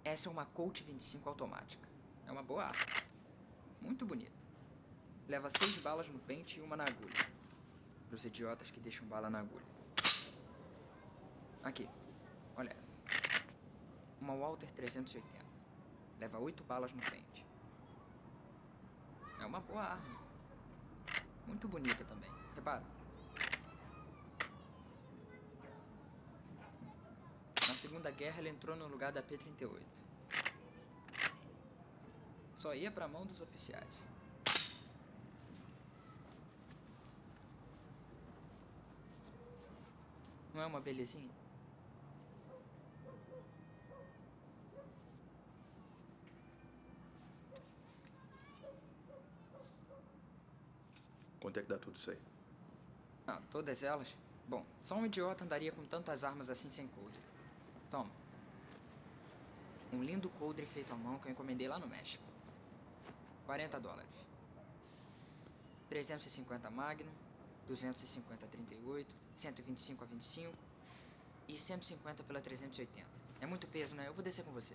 S22: Essa é uma Colt 25 automática. É uma boa arma. Muito bonita. Leva 6 balas no pente e uma na agulha. Pros idiotas que deixam bala na agulha. Aqui. Olha essa. Uma Walther 380. Leva 8 balas no pente. É uma boa arma. Muito bonita também. Repara. Na Segunda Guerra, ela entrou no lugar da P-38. Só ia pra mão dos oficiais. Não é uma belezinha?
S3: Quanto é que dá tudo isso aí?
S22: Ah, todas elas? Bom, só um idiota andaria com tantas armas assim sem coldre. Toma. Um lindo coldre feito à mão que eu encomendei lá no México. $40. 350 Magnum, 250 a 38, 125 a 25 e 150 pela 380. É muito peso, né? Eu vou descer com você.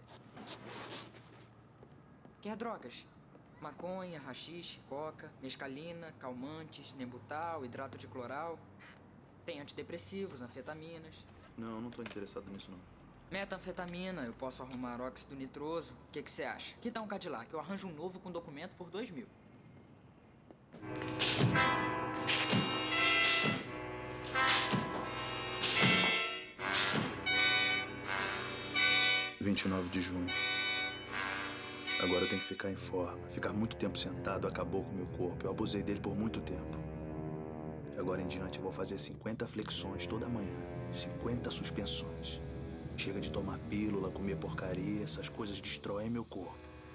S22: Quer drogas? Maconha, haxixe, coca, mescalina, calmantes, nembutal, hidrato de cloral. Tem antidepressivos, anfetaminas.
S3: Não tô interessado nisso, não.
S22: Metanfetamina, eu posso arrumar óxido nitroso. O que você acha? Que tal um Cadillac? Eu arranjo um novo com documento por 2.000.
S3: Dia 29 de junho. Agora eu tenho que ficar em forma. Ficar muito tempo sentado acabou com o meu corpo. Eu abusei dele por muito tempo. De agora em diante eu vou fazer 50 flexões toda manhã. 50 suspensões. Chega de tomar pílula, comer porcaria. Essas coisas destroem meu corpo.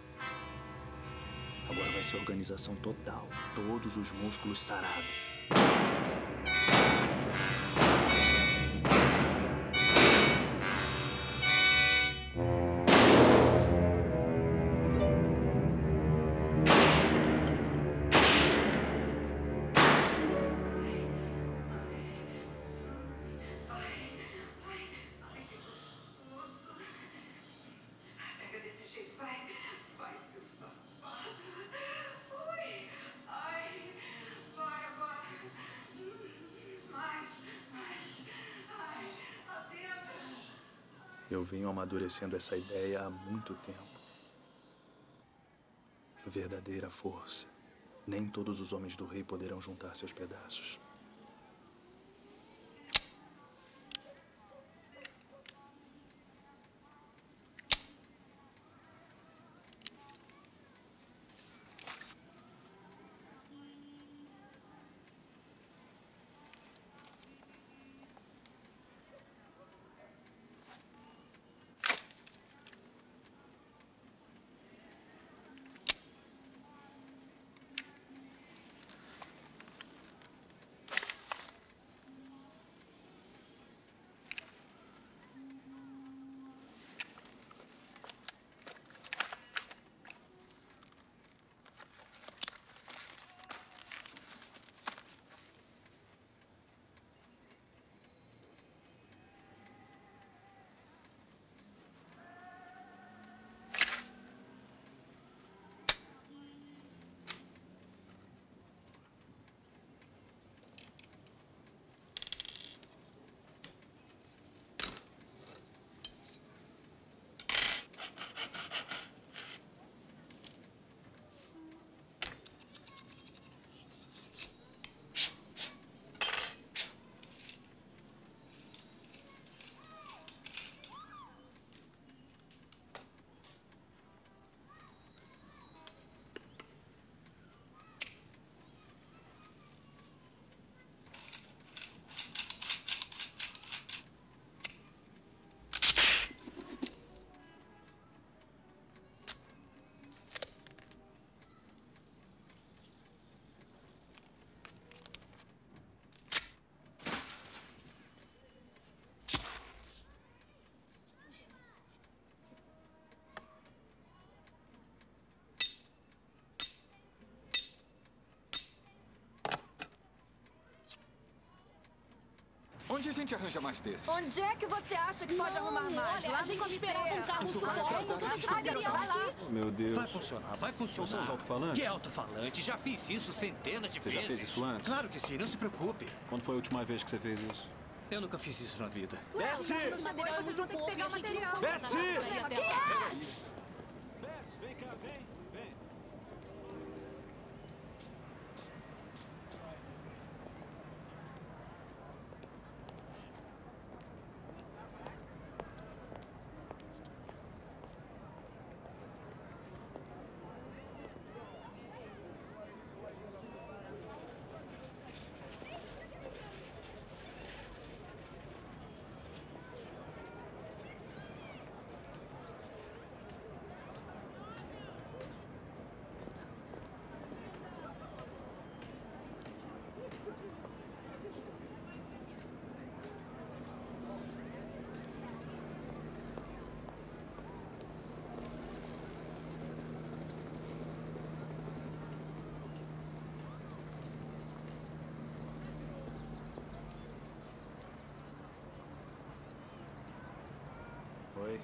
S3: Agora vai ser organização total. Todos os músculos sarados. Eu venho amadurecendo essa ideia há muito tempo. Verdadeira força. Nem todos os homens do rei poderão juntar seus pedaços.
S2: Onde a gente arranja mais desses?
S5: Onde é que você acha que pode arrumar mais?
S21: Olha,
S5: Lá
S21: a
S5: no
S21: gente esperava um carro
S2: Isso
S21: só.
S2: vai atrasar a distribuição.
S5: Vai lá.
S8: Meu Deus.
S7: Vai funcionar, vai funcionar.
S8: Não são os alto-falantes?
S7: Que alto-falante? Já fiz isso centenas de
S8: Você
S7: vezes.
S8: já fez isso antes?
S7: Claro que sim, não se preocupe.
S8: Quando foi a última vez que você fez isso?
S7: Eu nunca fiz isso na vida.
S5: Ué, esse chegou e vocês vão ter que pegar o material.
S7: Betsy!
S5: Quem é?
S8: Betsy, vem cá, vem.
S3: Oi.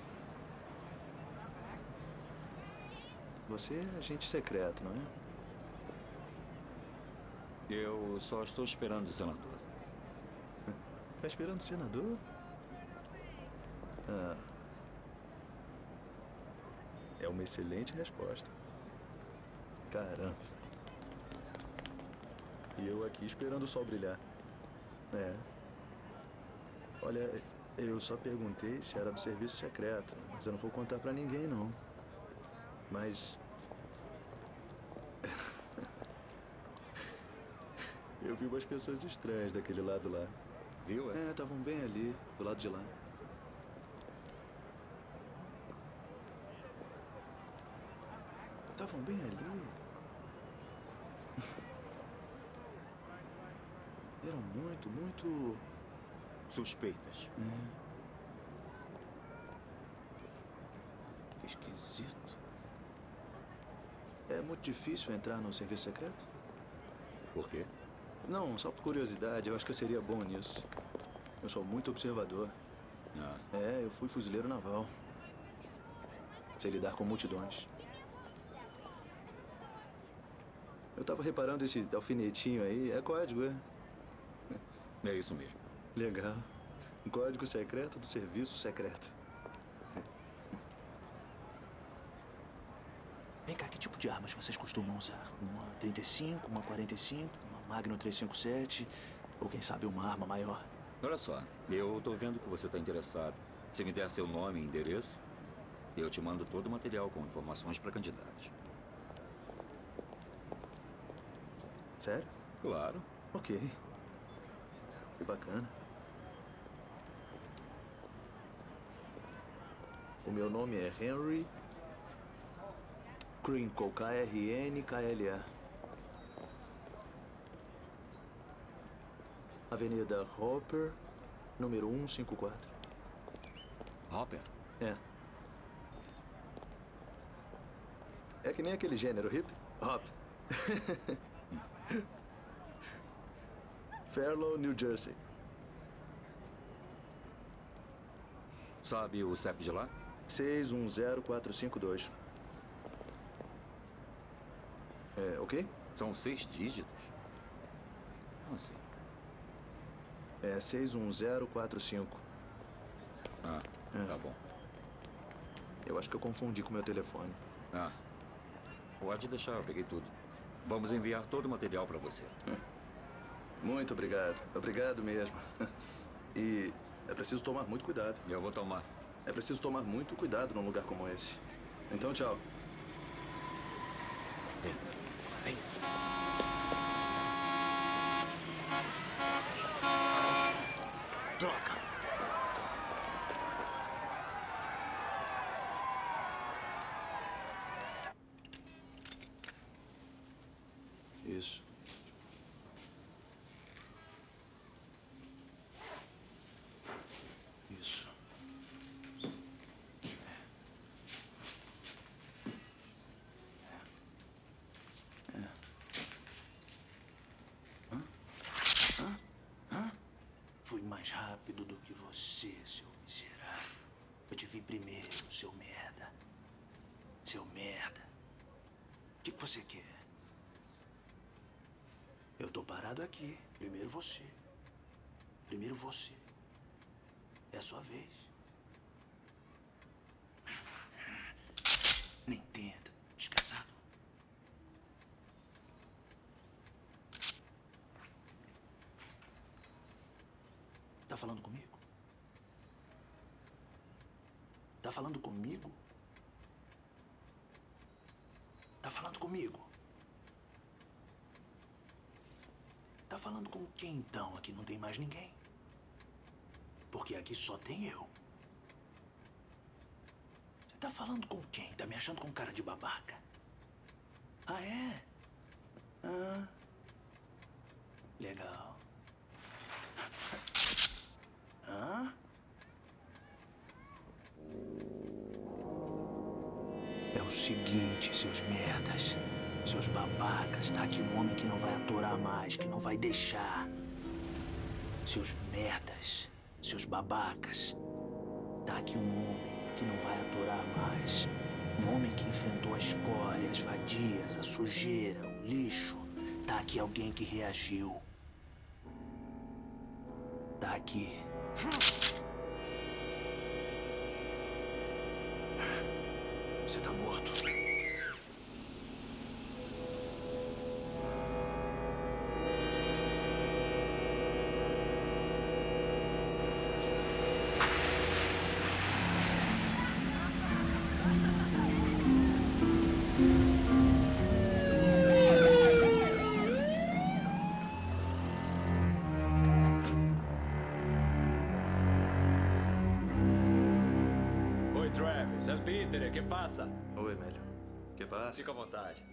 S3: Você é agente secreto, não é?
S23: Eu só estou esperando o senador.
S3: Tá esperando o senador? Ah. É uma excelente resposta. Caramba. E eu aqui esperando o sol brilhar. É. Olha, eu só perguntei se era do serviço secreto, mas eu não vou contar pra ninguém, não. Mas... eu vi umas pessoas estranhas daquele lado lá.
S23: Viu?
S3: É, estavam bem ali, do lado de lá. Estavam bem ali. Eram muito...
S23: suspeitas.
S3: Que esquisito. É muito difícil entrar no serviço secreto?
S23: Por quê?
S3: Não, só por curiosidade. Eu acho que eu seria bom nisso. Eu sou muito observador. É, eu fui fuzileiro naval. Sei lidar com multidões. Eu tava reparando esse alfinetinho aí. É código, é?
S23: É isso mesmo.
S3: Legal. Um código secreto do serviço secreto. Vem cá, que tipo de armas vocês costumam usar? Uma 35, uma 45, uma Magnum 357 ou quem sabe uma arma maior?
S23: Olha só, eu tô vendo que você tá interessado. Se me der seu nome e endereço, eu te mando todo o material com informações para candidatos.
S3: Sério?
S23: Claro.
S3: Ok. Que bacana. O meu nome é Henry Krinkle, K-R-N-K-L-A. Avenida Hopper, número 154.
S23: Hopper?
S3: É. É que nem aquele gênero hip hop. Fairlawn, New Jersey.
S23: Sabe o CEP de lá?
S3: 610452. É, ok?
S23: São 6 dígitos? Como assim?
S3: É 61045.
S23: Tá bom.
S3: Eu acho que eu confundi com o meu telefone.
S23: Pode deixar, eu peguei tudo. Vamos enviar todo o material para você.
S3: Muito obrigado. Obrigado mesmo. E é preciso tomar muito cuidado.
S23: Eu vou tomar.
S3: É preciso tomar muito cuidado num lugar como esse. Então, tchau.
S23: Vem. Vem.
S3: Droga! Isso. Isso. mais rápido do que você, seu miserável. Eu te vi primeiro, seu merda. Seu merda. O que você quer? Eu tô parado aqui. Primeiro você. Primeiro você. É a sua vez. Nem tenta, desgraçado. Tá falando comigo? Tá falando comigo? Tá falando comigo? Tá falando com quem então? Aqui não tem mais ninguém. Porque aqui só tem eu. Você tá falando com quem? Tá me achando com cara de babaca? Ah, é? Ah. Legal. Hã? É o seguinte, seus merdas. Seus babacas, tá aqui um homem que não vai atorar mais, que não vai deixar. Seus merdas, seus babacas. Tá aqui um homem que não vai atorar mais. Um homem que enfrentou a escória, as vadias, a sujeira, o lixo. Tá aqui alguém que reagiu. Tá aqui. Você tá morto.
S11: Travis, el títere, ¿qué pasa?
S3: Oi, Emélio. Que passa?
S11: Fica à vontade.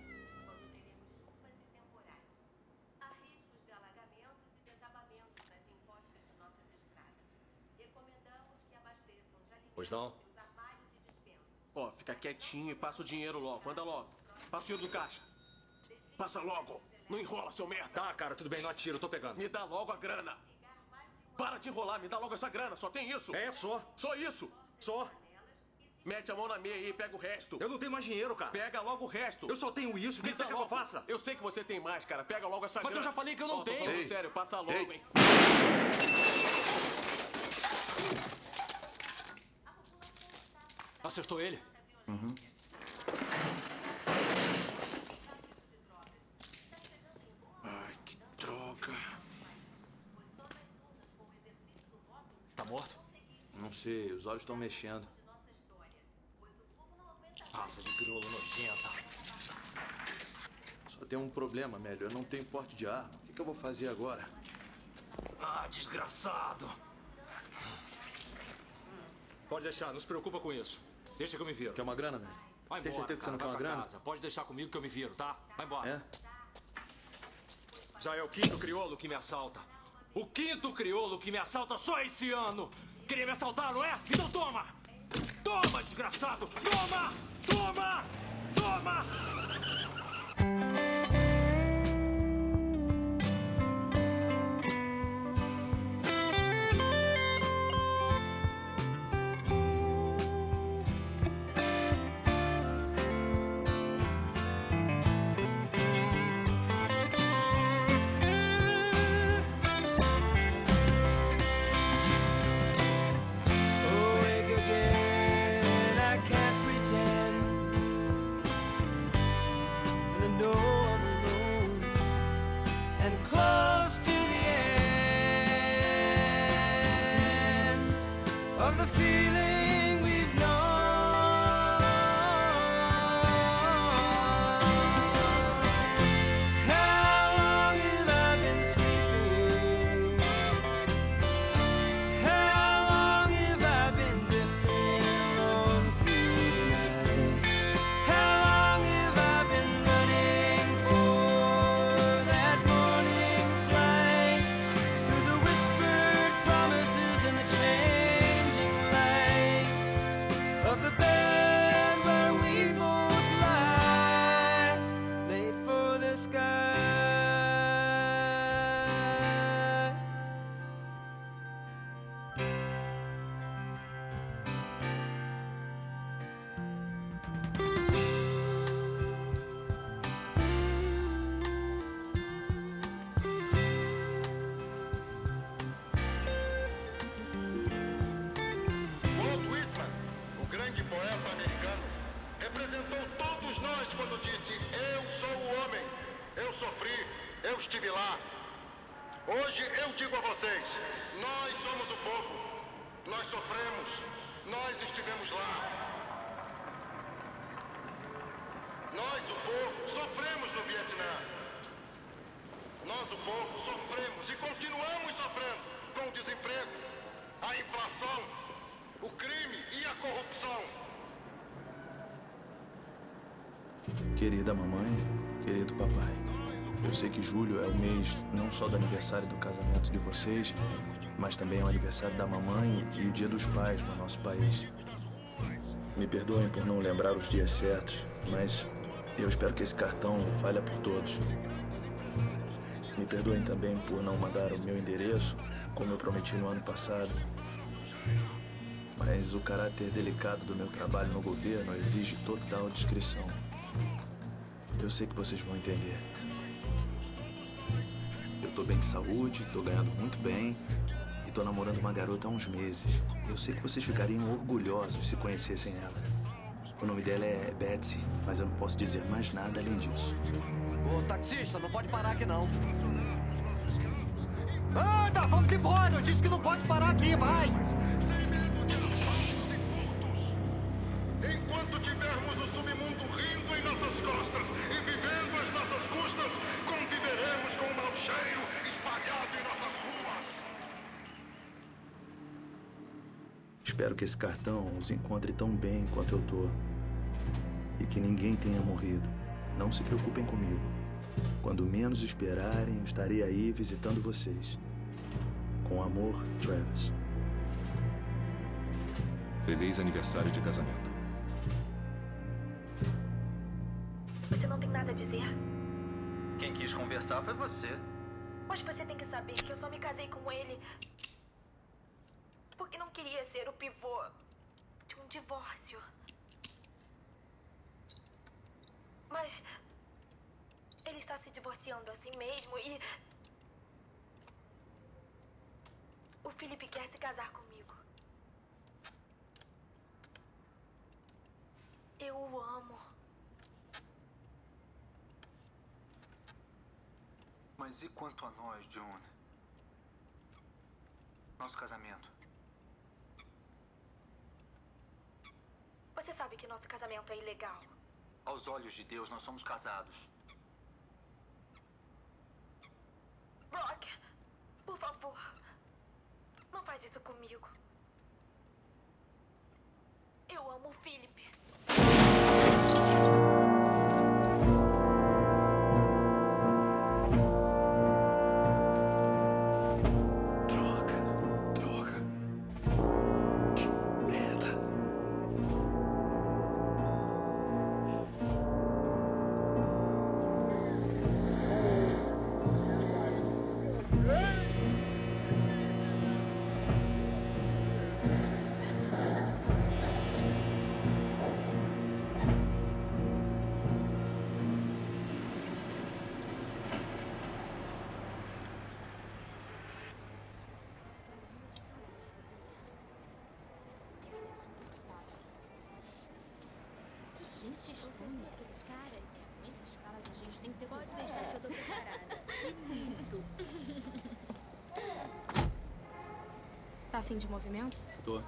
S11: Pois não?
S4: Ó, fica quietinho e passa o dinheiro logo. Anda logo. Passa o dinheiro do caixa. Passa logo. Não enrola, seu merda.
S11: Tá, cara, tudo bem, não atiro, tô pegando.
S4: Me dá logo a grana. Para de enrolar, me dá logo essa grana. Só tem isso.
S11: É, só.
S4: Só isso.
S11: Só.
S4: Mete a mão na meia aí e pega o resto.
S11: Eu não tenho mais dinheiro, cara.
S4: Pega logo o resto.
S11: Eu só tenho isso. O que você quer que eu faça?
S4: Eu sei que você tem mais, cara. Pega logo essa grana.
S11: Mas eu já falei que eu não tenho.
S4: Tô falando sério, passa logo, hein.
S11: Acertou ele?
S3: Uhum. Ai, que droga.
S11: Tá morto?
S3: Não sei, os olhos estão mexendo.
S11: Raça de crioulo nojenta.
S3: Só tem um problema, Melho. Eu não tenho porte de arma. O que eu vou fazer agora?
S11: Ah, desgraçado. Pode deixar, não se preocupa com isso. Deixa que eu me viro.
S3: Quer uma grana, Melho?
S11: Vai embora,
S3: tem certeza que você não quer
S11: vai
S3: uma
S11: pra
S3: grana?
S11: casa. Pode deixar comigo que eu me viro, tá? Vai embora.
S3: É?
S11: Já é o 5º crioulo que me assalta. O 5º crioulo que me assalta só esse ano. Queria me assaltar, não é? Então toma! Toma, desgraçado! Toma! Toma! Toma!
S15: Changing light.
S12: poeta americano, representou todos nós quando disse: eu sou o homem, eu sofri, eu estive lá. Hoje eu digo a vocês, nós somos o povo, nós sofremos, nós estivemos lá. Nós, o povo, sofremos no Vietnã. Nós, o povo, sofremos e continuamos sofrendo com o desemprego, a inflação, o crime e a corrupção.
S3: Querida mamãe, querido papai, eu sei que julho é o mês não só do aniversário do casamento de vocês, mas também é o aniversário da mamãe e o dia dos pais no nosso país. Me perdoem por não lembrar os dias certos, mas eu espero que esse cartão valha por todos. Me perdoem também por não mandar o meu endereço, como eu prometi no ano passado. Mas o caráter delicado do meu trabalho no governo exige total discrição. Eu sei que vocês vão entender. Eu tô bem de saúde, tô ganhando muito bem e tô namorando uma garota há uns meses. Eu sei que vocês ficariam orgulhosos se conhecessem ela. O nome dela é Betsy, mas eu não posso dizer mais nada além disso.
S17: Ô, taxista, não pode parar aqui, não. Anda, vamos embora! Eu disse que não pode parar aqui, vai!
S12: Enquanto tivermos o submundo rindo em nossas costas e vivendo às nossas custas, conviveremos com o mau cheiro espalhado em nossas ruas.
S3: Espero que esse cartão os encontre tão bem quanto eu tô. E que ninguém tenha morrido. Não se preocupem comigo. Quando menos esperarem, eu estarei aí visitando vocês. Com amor, Travis.
S6: Feliz aniversário de casamento.
S9: Você não tem nada a dizer?
S3: Quem quis conversar foi você.
S9: Mas você tem que saber que eu só me casei com ele porque não queria ser o pivô de um divórcio. Mas ele está se divorciando assim mesmo e o Felipe quer se casar comigo. Eu o amo.
S3: Mas e quanto a nós, John? Nosso casamento?
S9: Você sabe que nosso casamento é ilegal.
S3: Aos olhos de Deus, nós somos casados.
S9: Brock, por favor, não faz isso comigo. Eu amo o Philip.
S21: Gente estranha. Aqueles caras. Com esses caras a gente tem que ter... Pode deixar que eu tô preparada. Que lindo.
S9: Tá afim de movimento?
S3: Tô.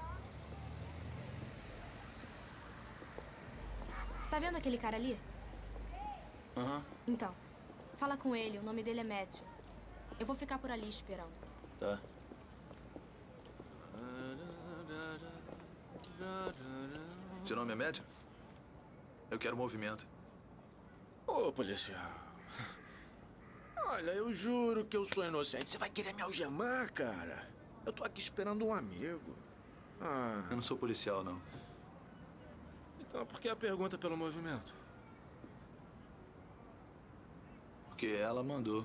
S9: Tá vendo aquele cara ali?
S3: Aham.
S9: Então, fala com ele. O nome dele é Matthew. Eu vou ficar por ali esperando.
S3: Tá. Seu nome é Matthew? Eu quero movimento.
S14: Ô, policial. Olha, eu juro que eu sou inocente. Você vai querer me algemar, cara? Eu tô aqui esperando um amigo. Ah.
S3: Eu não sou policial, não.
S14: Então, por que a pergunta pelo movimento?
S3: Porque ela mandou.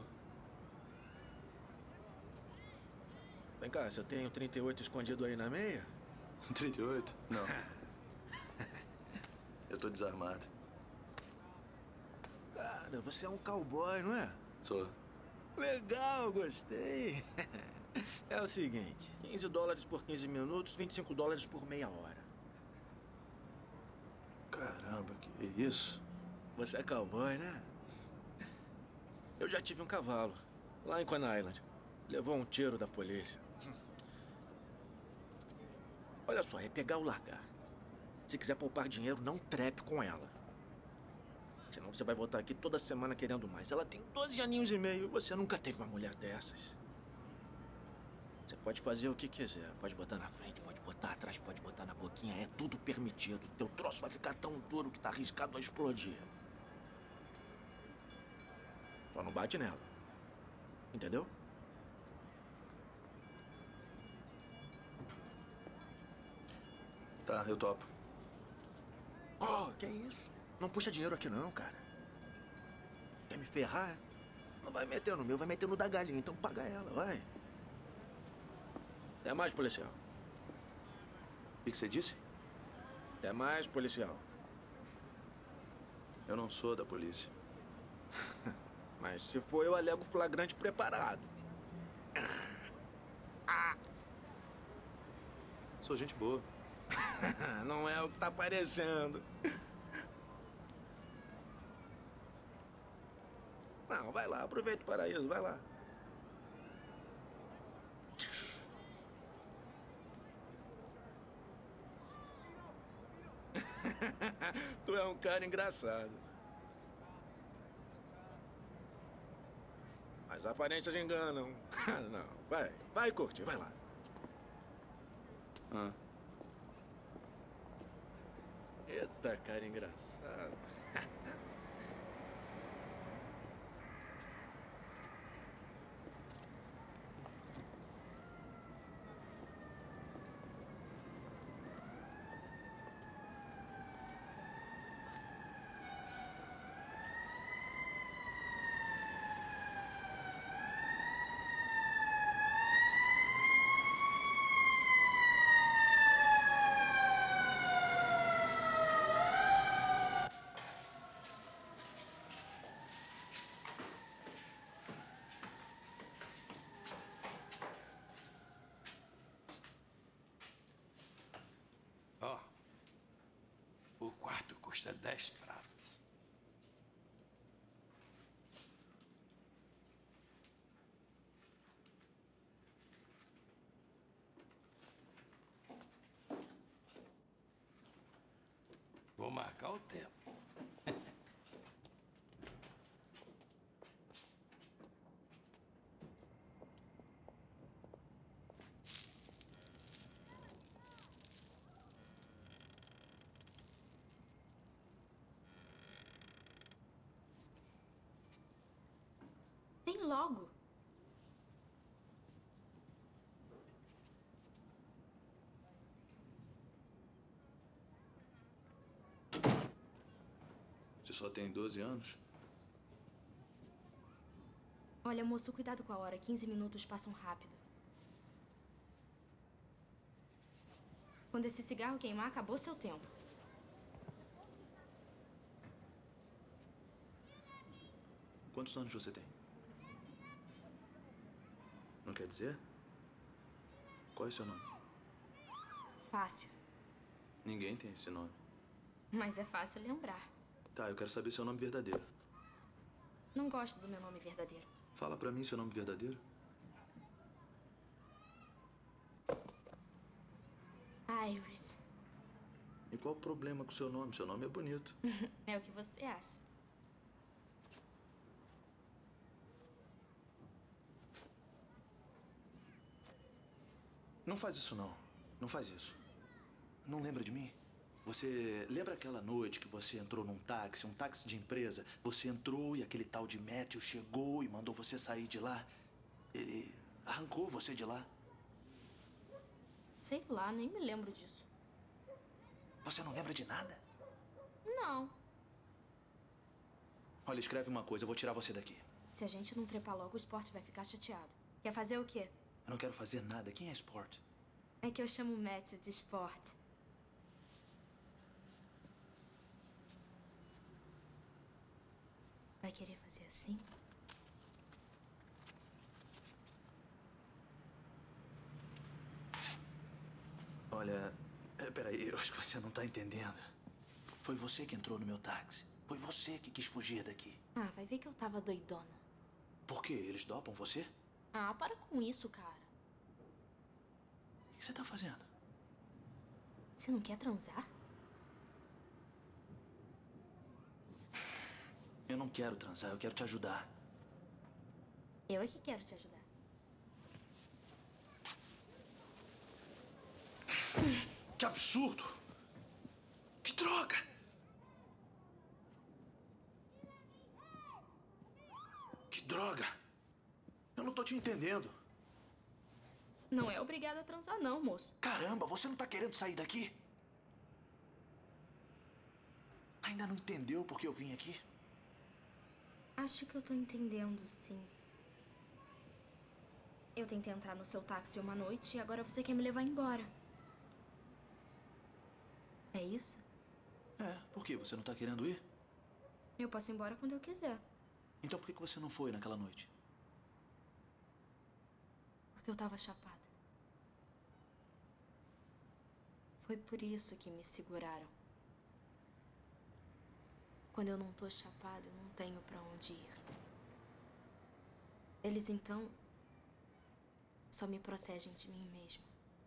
S14: Vem cá, você tem o 38 escondido aí na meia?
S3: 38? Não. Eu tô desarmado.
S14: Cara, você é um cowboy, não é?
S3: Sou.
S14: Legal, gostei. É o seguinte, $15 por 15 minutos, $25 por meia hora. Caramba, que isso? Você é cowboy, né? Eu já tive um cavalo, lá em Coney Island. Levou um tiro da polícia. Olha só, é pegar ou largar. Se quiser poupar dinheiro, não trepe com ela. Senão você vai voltar aqui toda semana querendo mais. Ela tem 12 aninhos e meio. Você nunca teve uma mulher dessas. Você pode fazer o que quiser. Pode botar na frente, pode botar atrás, pode botar na boquinha. É tudo permitido. Teu troço vai ficar tão duro que tá arriscado a explodir. Só não bate nela. Entendeu?
S3: Tá, eu topo.
S14: Oh, que isso? Não puxa dinheiro aqui não, cara. Quer me ferrar? É? Não vai meter no meu, vai meter no da galinha. Então paga ela, vai. Até mais, policial.
S3: O que você disse?
S14: Até mais, policial.
S3: Eu não sou da polícia.
S14: Mas se for, eu alego flagrante preparado.
S3: Sou gente boa.
S14: Não é o que tá parecendo. Não, vai lá, aproveita o paraíso, vai lá. Tu é um cara engraçado. As aparências enganam. Não, vai curtir, vai lá. Eita, cara engraçado.
S4: Ó, o quarto custa 10 pratas. Vou marcar o tempo.
S21: Vem logo.
S3: Você só tem 12 anos?
S21: Olha, moço, cuidado com a hora. 15 minutos passam rápido. Quando esse cigarro queimar, acabou seu tempo.
S3: Quantos anos você tem? Não quer dizer? Qual é o seu nome?
S21: Fácil.
S3: Ninguém tem esse nome.
S21: Mas é fácil lembrar.
S3: Tá, eu quero saber seu nome verdadeiro.
S21: Não gosto do meu nome verdadeiro.
S3: Fala pra mim seu nome verdadeiro.
S21: Iris.
S3: E qual o problema com o seu nome? Seu nome é bonito.
S21: É o que você acha.
S3: Não faz isso, não. Não faz isso. Não lembra de mim? Você lembra aquela noite que você entrou num táxi, um táxi de empresa? Você entrou e aquele tal de Matthew chegou e mandou você sair de lá? Ele arrancou você de lá?
S21: Sei lá, nem me lembro disso.
S3: Você não lembra de nada?
S21: Não.
S3: Olha, escreve uma coisa, eu vou tirar você daqui.
S21: Se a gente não trepar logo, o Sport vai ficar chateado. Quer fazer o quê?
S3: Eu não quero fazer nada. Quem é Sport?
S21: É que eu chamo o Matthew de Sport. Vai querer fazer assim?
S3: Olha, peraí, eu acho que você não tá entendendo. Foi você que entrou no meu táxi. Foi você que quis fugir daqui.
S21: Ah, vai ver que eu tava doidona.
S3: Por quê? Eles dopam você?
S21: Ah, para com isso, cara.
S3: O que você tá fazendo?
S21: Você não quer transar?
S3: Eu não quero transar, eu quero te ajudar.
S21: Eu é que quero te ajudar.
S3: Que absurdo! Que droga! Que droga! Eu não tô te entendendo.
S21: Não é obrigado a transar, não, moço.
S3: Caramba, você não tá querendo sair daqui? Ainda não entendeu por que eu vim aqui?
S21: Acho que eu tô entendendo, sim. Eu tentei entrar no seu táxi uma noite e agora você quer me levar embora. É isso?
S3: É, por quê? Você não tá querendo ir?
S21: Eu posso ir embora quando eu quiser.
S3: Então por que você não foi naquela noite?
S21: Porque eu tava chapada. Foi por isso que me seguraram. Quando eu não tô chapada, eu não tenho pra onde ir. Eles, então, só me protegem de mim mesma.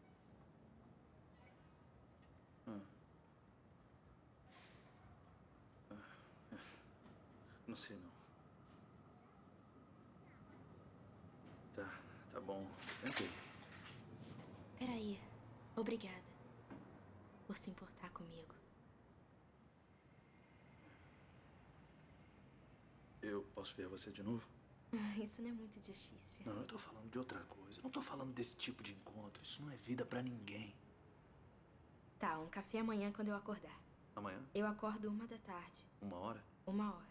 S3: Não sei, não. Tá bom. Tentei.
S21: Peraí. Obrigada por se importar comigo.
S3: Eu posso ver você de novo?
S21: Isso não é muito difícil.
S3: Não, eu tô falando de outra coisa. Eu não tô falando desse tipo de encontro. Isso não é vida pra ninguém.
S21: Tá, um café amanhã quando eu acordar.
S3: Amanhã?
S21: Eu acordo 1h.
S3: 1h?
S21: 1h.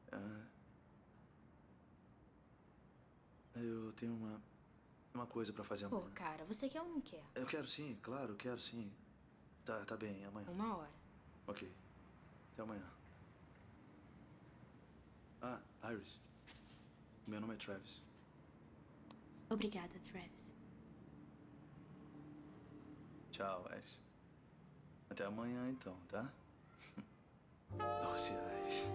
S3: Eu tenho uma coisa pra fazer amanhã.
S21: Pô, cara, você quer ou não quer?
S3: Eu quero sim, claro, eu quero sim. Tá bem, amanhã.
S21: 1h.
S3: Ok. Até amanhã. Ah, Iris. Meu nome é Travis.
S21: Obrigada, Travis.
S3: Tchau, Iris. Até amanhã, então, tá? Doce, Iris.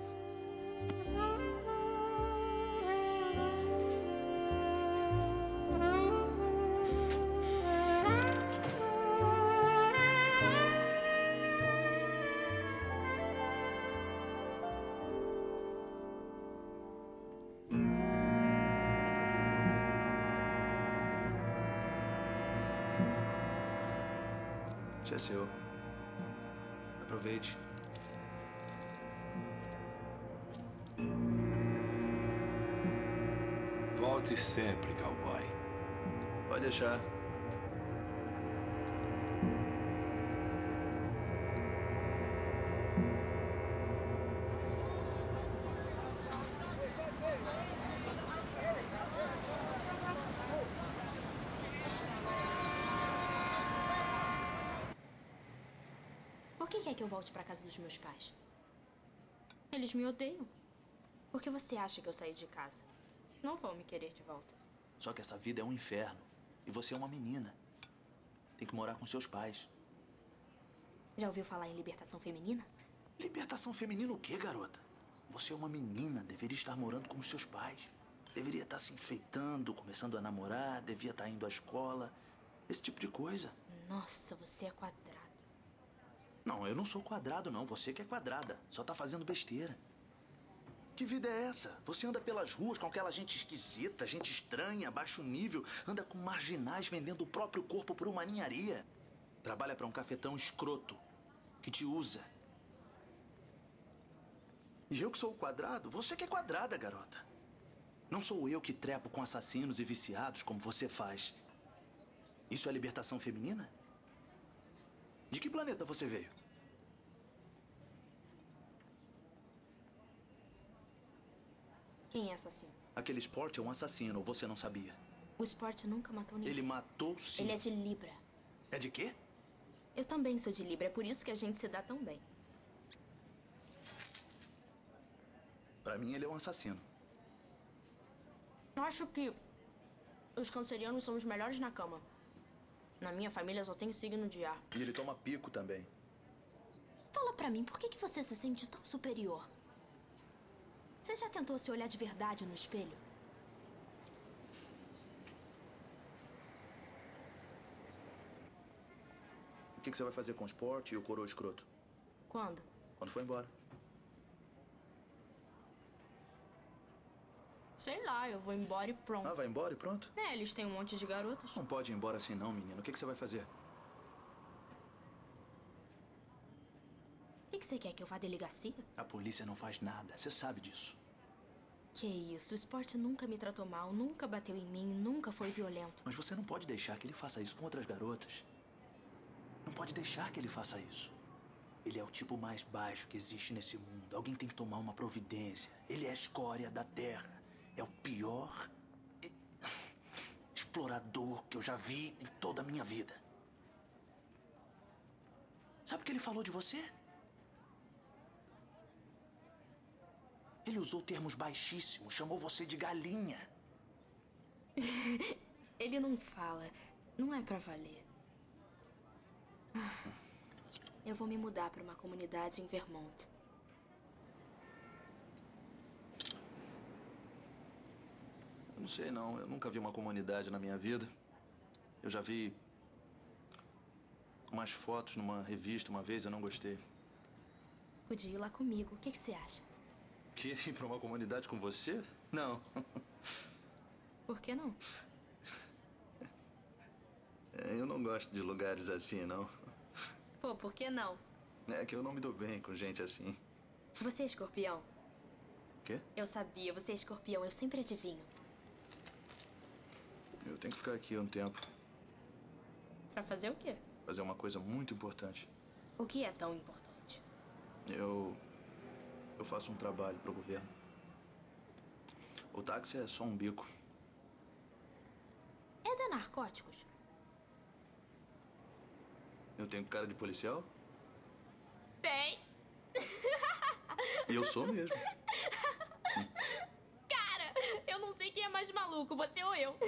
S3: Isso é seu. Aproveite.
S4: Volte sempre, cowboy.
S3: Pode deixar.
S21: Por que quer que eu volte pra casa dos meus pais? Eles me odeiam. Por que você acha que eu saí de casa? Não vão me querer de volta.
S3: Só que essa vida é um inferno. E você é uma menina. Tem que morar com seus pais.
S21: Já ouviu falar em libertação feminina?
S3: Libertação feminina o quê, garota? Você é uma menina, deveria estar morando com os seus pais. Deveria estar se enfeitando, começando a namorar, devia estar indo à escola. Esse tipo de coisa.
S21: Nossa, você é quadrado.
S3: Não, eu não sou quadrado, não. Você que é quadrada. Só tá fazendo besteira. Que vida é essa? Você anda pelas ruas com aquela gente esquisita, gente estranha, baixo nível, anda com marginais vendendo o próprio corpo por uma ninharia. Trabalha pra um cafetão escroto, que te usa. E eu que sou o quadrado? Você que é quadrada, garota. Não sou eu que trepo com assassinos e viciados como você faz. Isso é libertação feminina? De que planeta você veio?
S21: Quem é assassino?
S3: Aquele Sport é um assassino, ou você não sabia?
S21: O Sport nunca matou ninguém.
S3: Ele matou sim.
S21: Ele é de Libra.
S3: É de quê?
S21: Eu também sou de Libra, é por isso que a gente se dá tão bem.
S3: Pra mim, ele é um assassino.
S21: Eu acho que os cancerianos são os melhores na cama. Na minha família só tem signo de ar.
S3: E ele toma pico também.
S21: Fala pra mim, por que você se sente tão superior? Você já tentou se olhar de verdade no espelho?
S3: O que você vai fazer com o Sport e o coroa escroto?
S21: Quando?
S3: Quando for embora.
S21: Sei lá, eu vou embora e pronto.
S3: Ah, vai embora e pronto?
S21: É, eles têm um monte de garotas.
S3: Não pode ir embora assim não, menino. O que você vai fazer?
S21: O que você quer, que eu vá à delegacia?
S3: A polícia não faz nada. Você sabe disso.
S21: Que isso, o Sport nunca me tratou mal, nunca bateu em mim, nunca foi violento.
S3: Mas você não pode deixar que ele faça isso com outras garotas. Não pode deixar que ele faça isso. Ele é o tipo mais baixo que existe nesse mundo. Alguém tem que tomar uma providência. Ele é a escória da terra. É o pior explorador que eu já vi em toda a minha vida. Sabe o que ele falou de você? Ele usou termos baixíssimos, chamou você de galinha.
S21: Ele não fala. Não é pra valer. Eu vou me mudar pra uma comunidade em Vermont.
S3: Eu não sei, não. Eu nunca vi uma comunidade na minha vida. Eu já vi umas fotos numa revista uma vez, eu não gostei.
S21: Podia ir lá comigo. O que você acha?
S3: Que ir pra uma comunidade com você? Não.
S21: Por que não?
S3: Eu não gosto de lugares assim, não.
S21: Pô, por que não?
S3: É que eu não me dou bem com gente assim.
S21: Você é escorpião?
S3: Quê?
S21: Eu sabia, você é escorpião. Eu sempre adivinho.
S3: Eu tenho que ficar aqui um tempo.
S21: Pra fazer o quê?
S3: Fazer uma coisa muito importante.
S21: O que é tão importante?
S3: Eu faço um trabalho pro governo. O táxi é só um bico.
S21: É da narcóticos?
S3: Eu tenho cara de policial?
S21: Tem.
S3: E eu sou mesmo.
S21: Cara, eu não sei quem é mais maluco, você ou eu.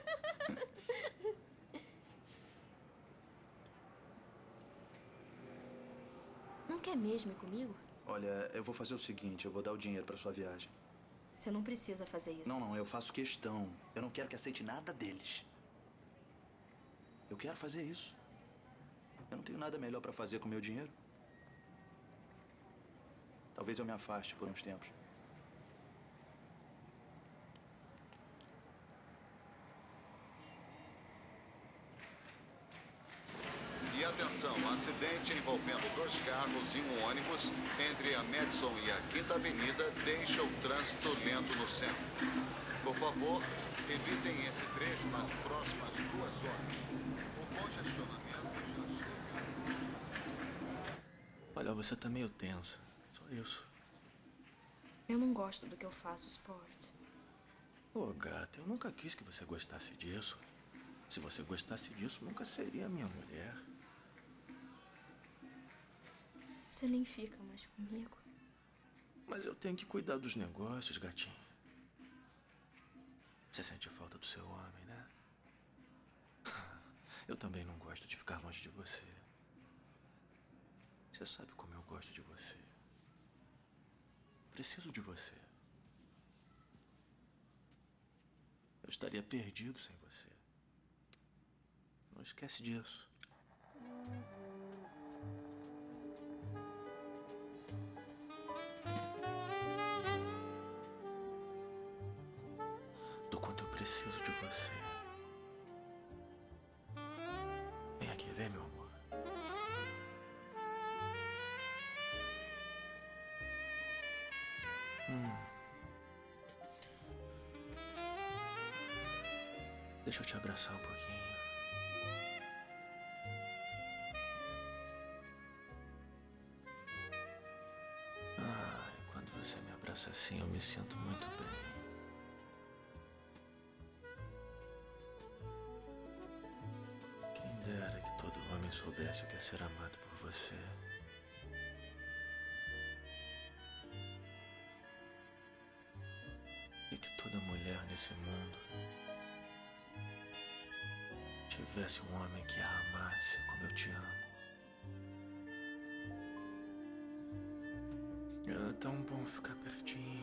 S21: Não quer mesmo ir comigo?
S3: Olha, eu vou fazer o seguinte, eu vou dar o dinheiro pra sua viagem.
S21: Você não precisa fazer isso.
S3: Não, eu faço questão. Eu não quero que aceite nada deles. Eu quero fazer isso. Eu não tenho nada melhor pra fazer com o meu dinheiro. Talvez eu me afaste por uns tempos.
S12: E atenção, acidente envolvendo 2 carros e um ônibus entre a Madison e a Quinta Avenida deixa o trânsito lento no centro. Por favor, evitem esse trecho nas próximas 2 horas. O congestionamento já chega.
S14: Olha, você tá meio tensa. Só isso.
S21: Eu não gosto do que eu faço, Sport.
S14: Pô, gata, eu nunca quis que você gostasse disso. Se você gostasse disso, nunca seria minha mulher.
S21: Você nem fica mais comigo.
S14: Mas eu tenho que cuidar dos negócios, gatinho. Você sente falta do seu homem, né? Eu também não gosto de ficar longe de você. Você sabe como eu gosto de você. Preciso de você. Eu estaria perdido sem você. Não esquece disso. Do quanto eu preciso de você. Vem aqui, vem, meu amor. Deixa eu te abraçar um pouquinho. Quando você me abraça assim, eu me sinto muito bem. Quem dera que todo homem soubesse o que é ser amado por você. E que toda mulher nesse mundo tivesse um homem que a amasse como eu te amo. É tão bom ficar pertinho.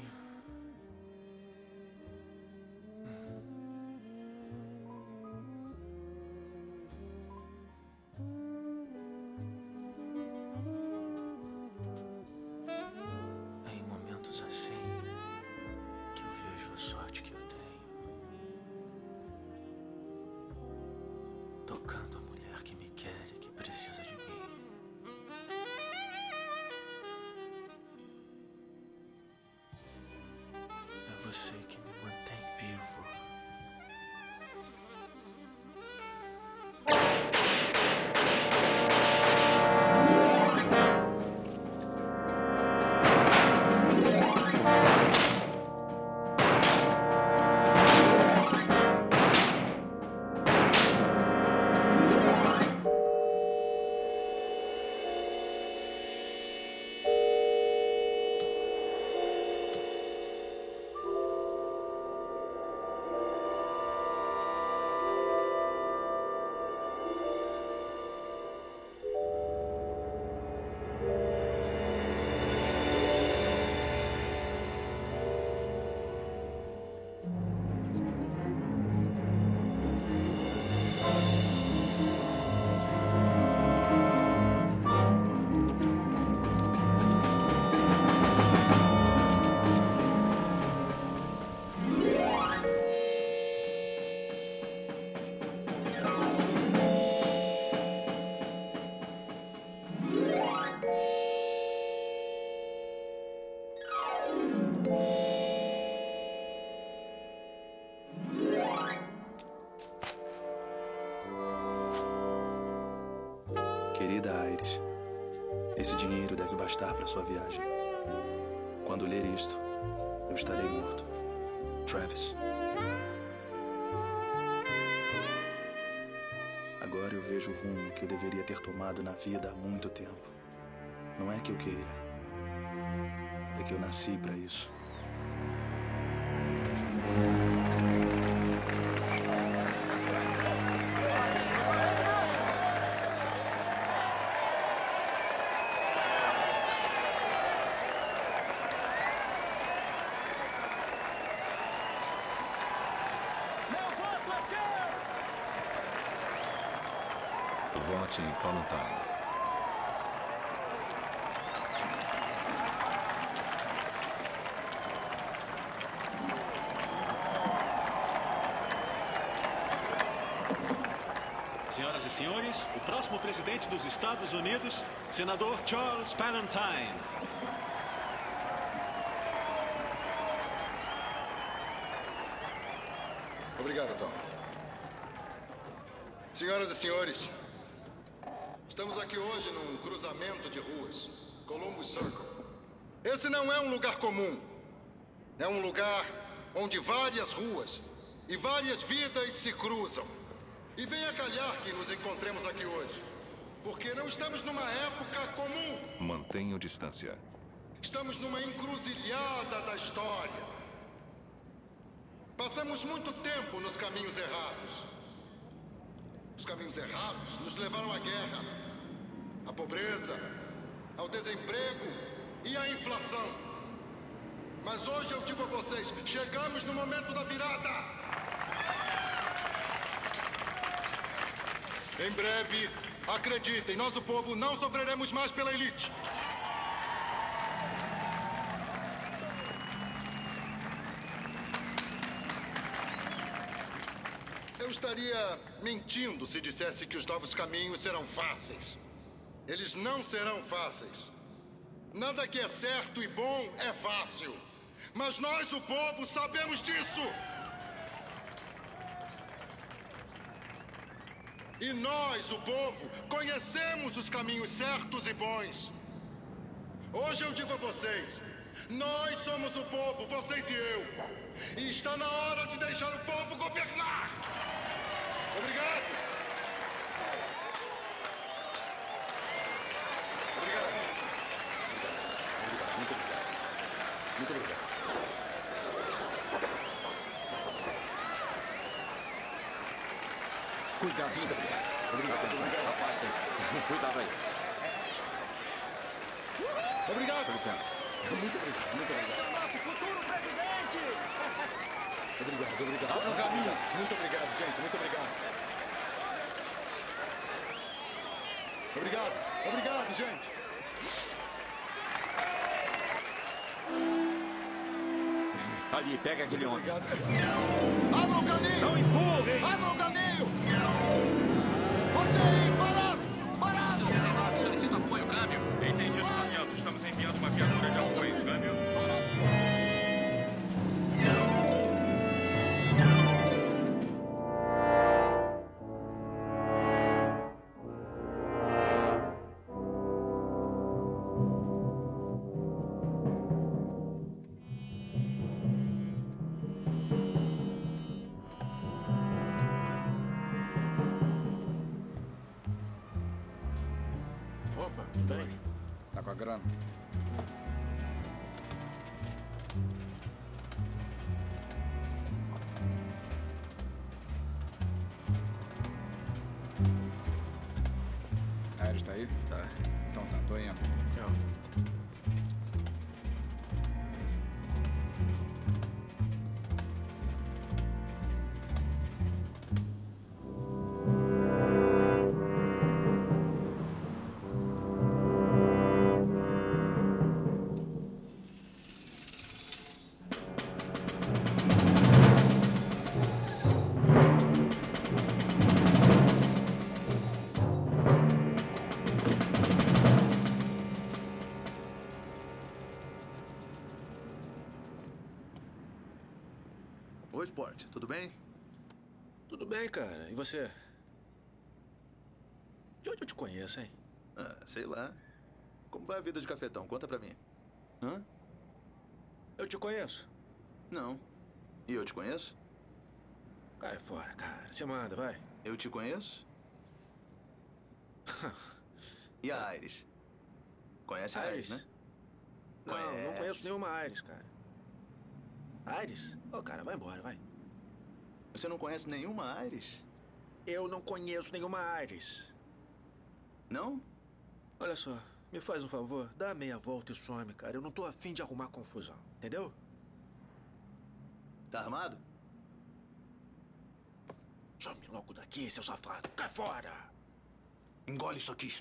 S14: É em momentos assim que eu vejo a sorte que eu tenho. Tocando a mulher que me quer e que precisa de mim. É você que me mantém vivo.
S3: Querida Iris, esse dinheiro deve bastar para sua viagem. Quando ler isto, eu estarei morto. Travis. Agora eu vejo o rumo que eu deveria ter tomado na vida há muito tempo. Não é que eu queira. É que eu nasci para isso.
S6: Vote em Palantine.
S15: Senhoras e senhores, o próximo presidente dos Estados Unidos, senador Charles Palantine.
S12: Obrigado, Tom. Senhoras e senhores, estamos aqui hoje num cruzamento de ruas, Columbus Circle. Esse não é um lugar comum. É um lugar onde várias ruas e várias vidas se cruzam. E venha calhar que nos encontremos aqui hoje, porque não estamos numa época comum.
S6: Mantenha distância.
S12: Estamos numa encruzilhada da história. Passamos muito tempo nos caminhos errados. Os caminhos errados nos levaram à guerra, à pobreza, ao desemprego e à inflação. Mas hoje eu digo a vocês, chegamos no momento da virada. Em breve, acreditem, nós o povo não sofreremos mais pela elite. Eu estaria mentindo se dissesse que os novos caminhos serão fáceis. Eles não serão fáceis. Nada que é certo e bom é fácil. Mas nós, o povo, sabemos disso. E nós, o povo, conhecemos os caminhos certos e bons. Hoje eu digo a vocês, nós somos o povo, vocês e eu. E está na hora de deixar o povo governar. Obrigado. Obrigado.
S1: Muito obrigado. Muito obrigado. Cuidado, muito obrigado. Obrigado.
S2: Afastem-se. Cuidado aí.
S1: Obrigado.
S2: Com licença.
S10: Muito obrigado, muito obrigado.
S14: Esse é o nosso futuro presidente!
S10: Obrigado, obrigado.
S14: Abra o caminho.
S10: Muito obrigado, gente, muito obrigado. Obrigado, obrigado, gente.
S11: Ali, pega aquele homem.
S10: Abra o caminho!
S11: Não empurrem!
S10: Abra o caminho! Você aí, parado! Parado!
S11: Solicito apoio, câmbio. Entendido, sargento. Estamos enviando uma viatura de apoio, câmbio.
S2: Opa, tudo bem? Tá com a grana? Aires tá aí? Tá. Então tá, tô indo. Tchau.
S3: Oi, Sport, tudo bem?
S14: Tudo bem, cara. E você? De onde eu te conheço, hein?
S3: Ah, sei lá. Como vai a vida de cafetão? Conta pra mim. Hã?
S14: Eu te conheço.
S3: Não. E eu te conheço?
S14: Cai fora, cara. Você manda, vai.
S3: Eu te conheço? E a Iris? Conhece a Iris, né?
S14: Não conheço nenhuma Iris, cara. Iris? Ô, cara, vai embora, vai.
S3: Você não conhece nenhuma Iris?
S14: Eu não conheço nenhuma Iris.
S3: Não?
S14: Olha só, me faz um favor, dá meia volta e some, cara. Eu não tô afim de arrumar confusão, entendeu?
S3: Tá armado?
S14: Some logo daqui, seu safado. Cai fora!
S3: Engole isso aqui.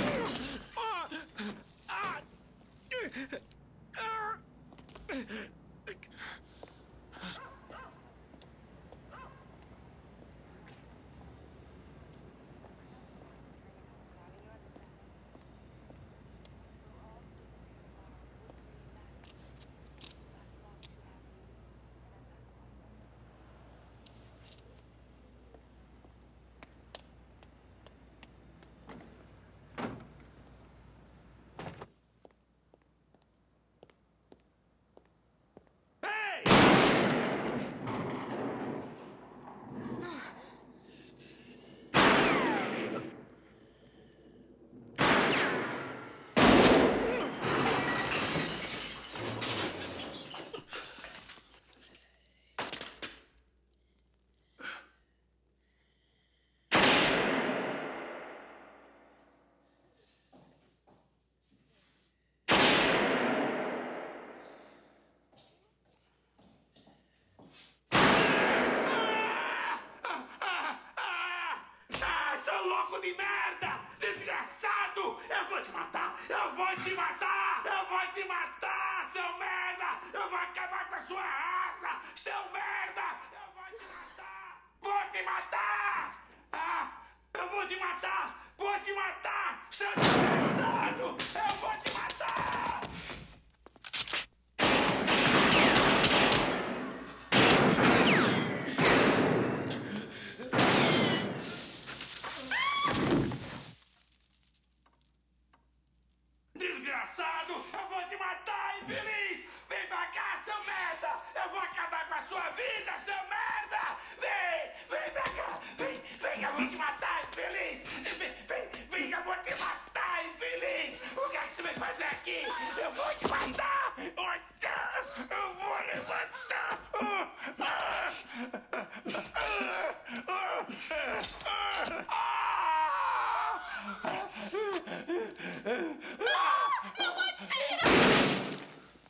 S4: Seu louco de merda! Desgraçado! Eu vou te matar! Eu vou te matar! Eu vou te matar, seu merda! Eu vou acabar com a sua raça! Seu merda! Eu vou te matar! Vou te matar! Ah! Eu vou te matar! Vou te matar! Seu desgraçado! Eu vou te matar! Desgraçado! Eu vou te matar, infeliz! Vem pra cá, seu merda! Eu vou acabar com a sua vida, seu merda! Vem! Vem pra cá! Vem! Vem que eu vou te matar, infeliz! Vem que eu vou te matar, infeliz! O que é que você vai fazer aqui? Eu vou te matar! Eu vou lhe matar!
S20: Não atira!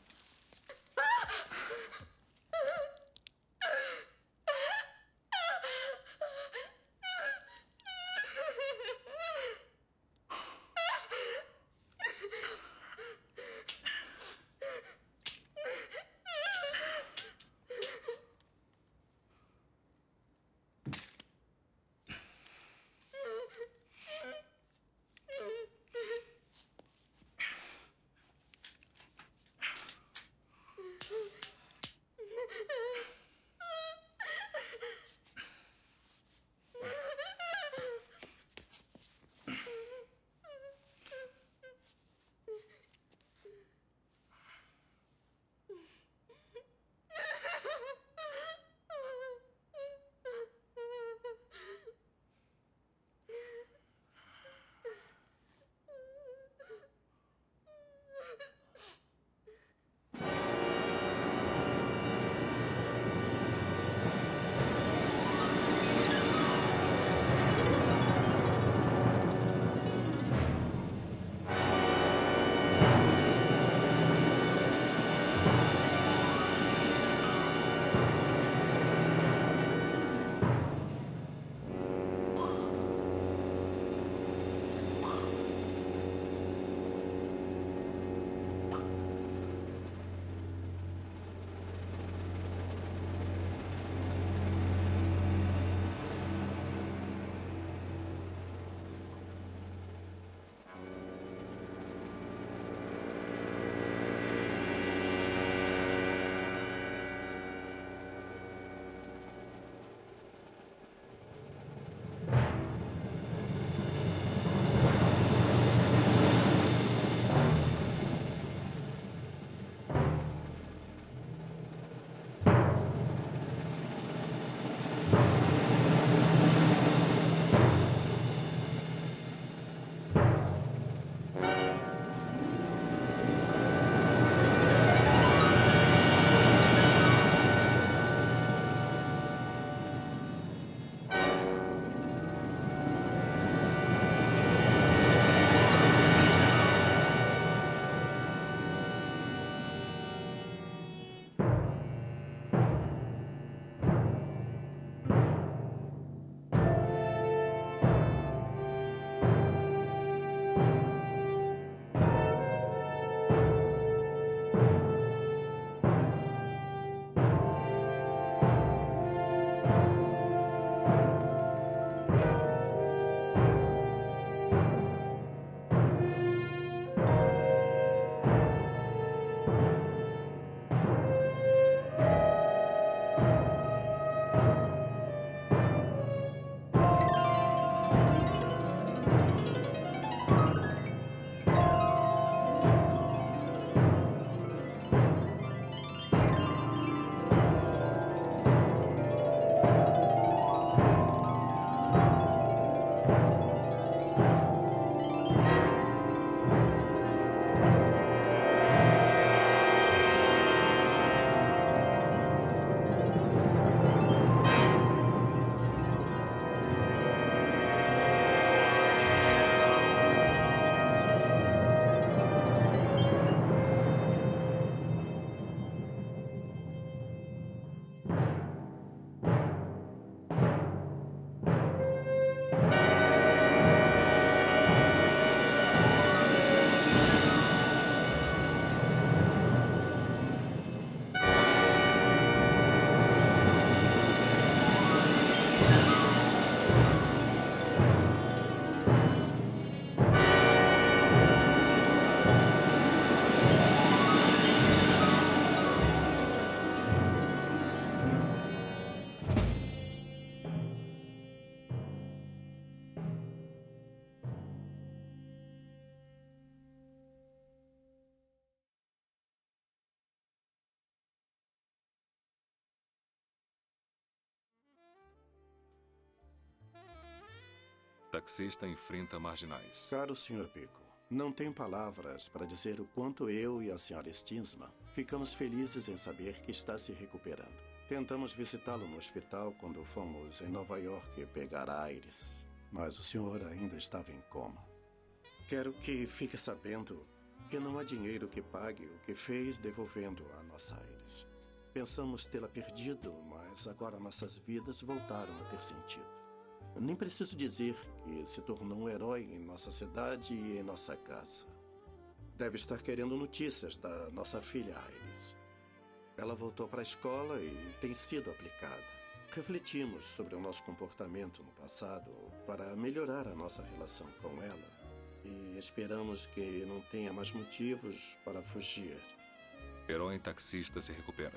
S6: Taxista enfrenta marginais.
S16: Caro Sr. Pico, não tenho palavras para dizer o quanto eu e a Sra. Stinsma ficamos felizes em saber que está se recuperando. Tentamos visitá-lo no hospital quando fomos em Nova York pegar a Iris, mas o senhor ainda estava em coma. Quero que fique sabendo que não há dinheiro que pague o que fez devolvendo a nossa Iris. Pensamos tê-la perdido, mas agora nossas vidas voltaram a ter sentido. Nem preciso dizer que se tornou um herói em nossa cidade e em nossa casa. Deve estar querendo notícias da nossa filha Iris. Ela voltou para a escola e tem sido aplicada. Refletimos sobre o nosso comportamento no passado para melhorar a nossa relação com ela e esperamos que não tenha mais motivos para fugir.
S6: Herói taxista se recupera.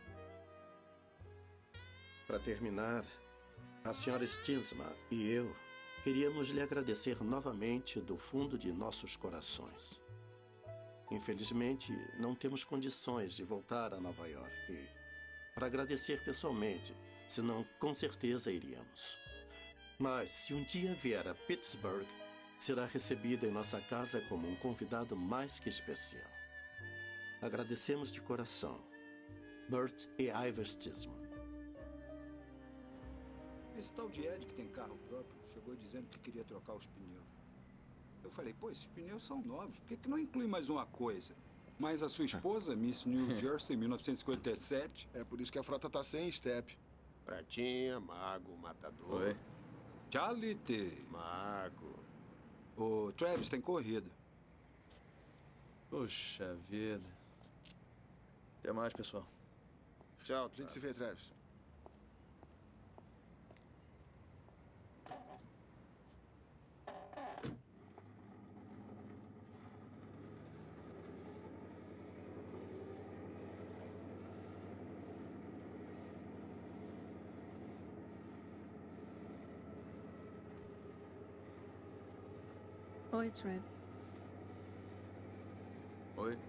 S16: Para terminar, a Sra. Stinsma e eu queríamos lhe agradecer novamente do fundo de nossos corações. Infelizmente, não temos condições de voltar a Nova York para agradecer pessoalmente, senão com certeza iríamos. Mas se um dia vier a Pittsburgh, será recebido em nossa casa como um convidado mais que especial. Agradecemos de coração. Bert e Ivor Stinsma.
S1: Esse tal de Ed, que tem carro próprio, chegou dizendo que queria trocar os pneus. Eu falei, pô, esses pneus são novos, por que não inclui mais uma coisa? Mas a sua esposa, Miss New Jersey, 1957...
S10: É por isso que a frota tá sem step.
S18: Pratinha, Mago, Matador.
S1: Oi. Charlie T.
S18: Mago.
S1: O Travis tem corrida.
S3: Puxa vida. Até mais, pessoal.
S10: Tchau, a gente se vê, Travis.
S9: Oi, Travis.
S3: Oi.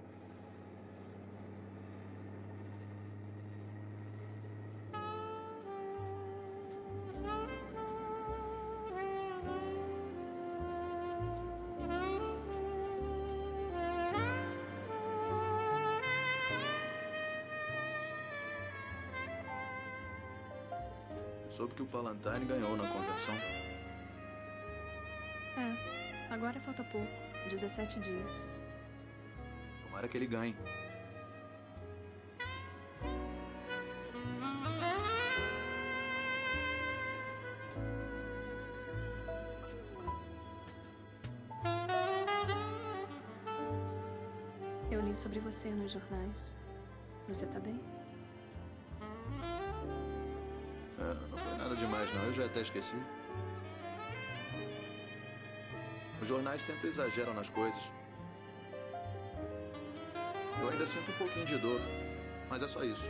S3: Soube que o Palantine ganhou na convenção.
S9: Agora falta pouco. 17 dias.
S3: Tomara que ele ganhe.
S9: Eu li sobre você nos jornais. Você tá bem?
S3: Não foi nada demais, não. Eu já até esqueci. Os jornais sempre exageram nas coisas. Eu ainda sinto um pouquinho de dor, mas é só isso.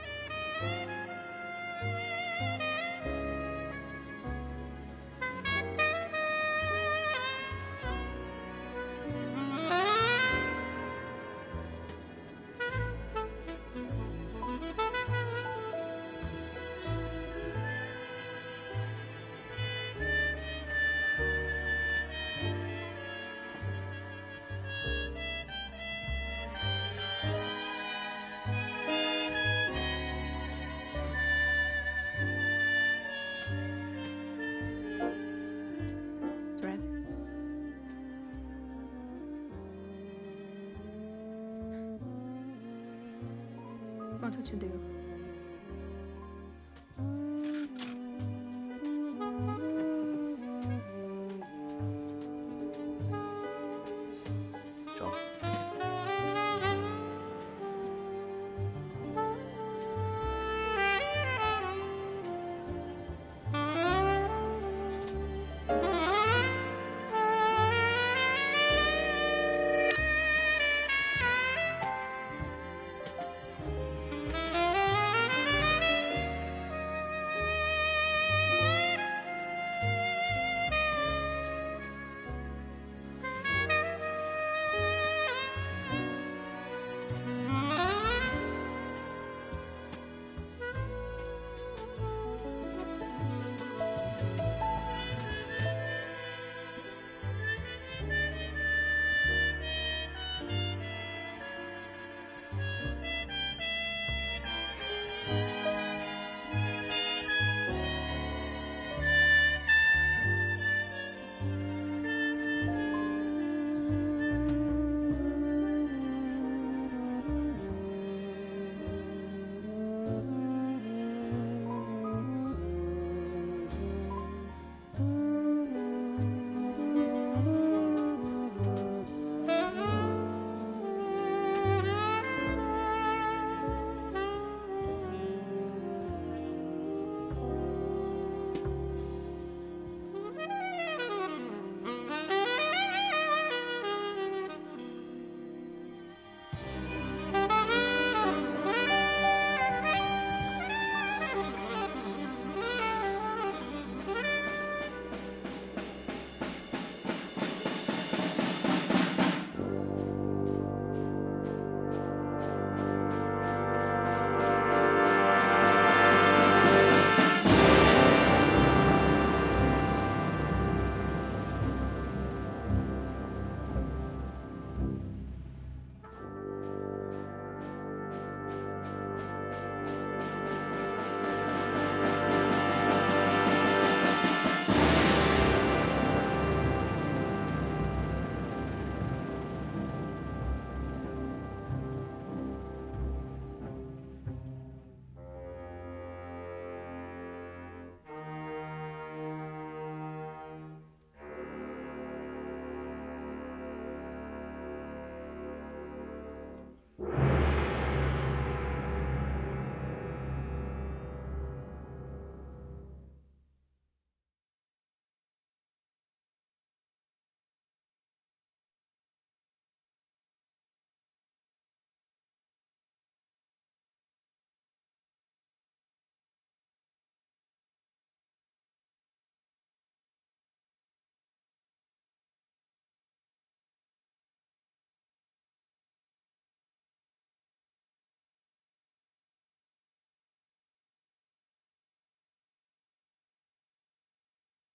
S9: Quanto eu te devo?
S3: Tchau.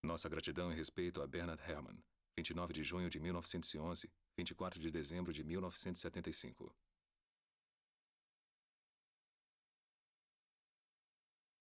S6: Nossa gratidão e respeito a Bernard Herrmann, 29 de junho de 1911, 24 de dezembro de 1975.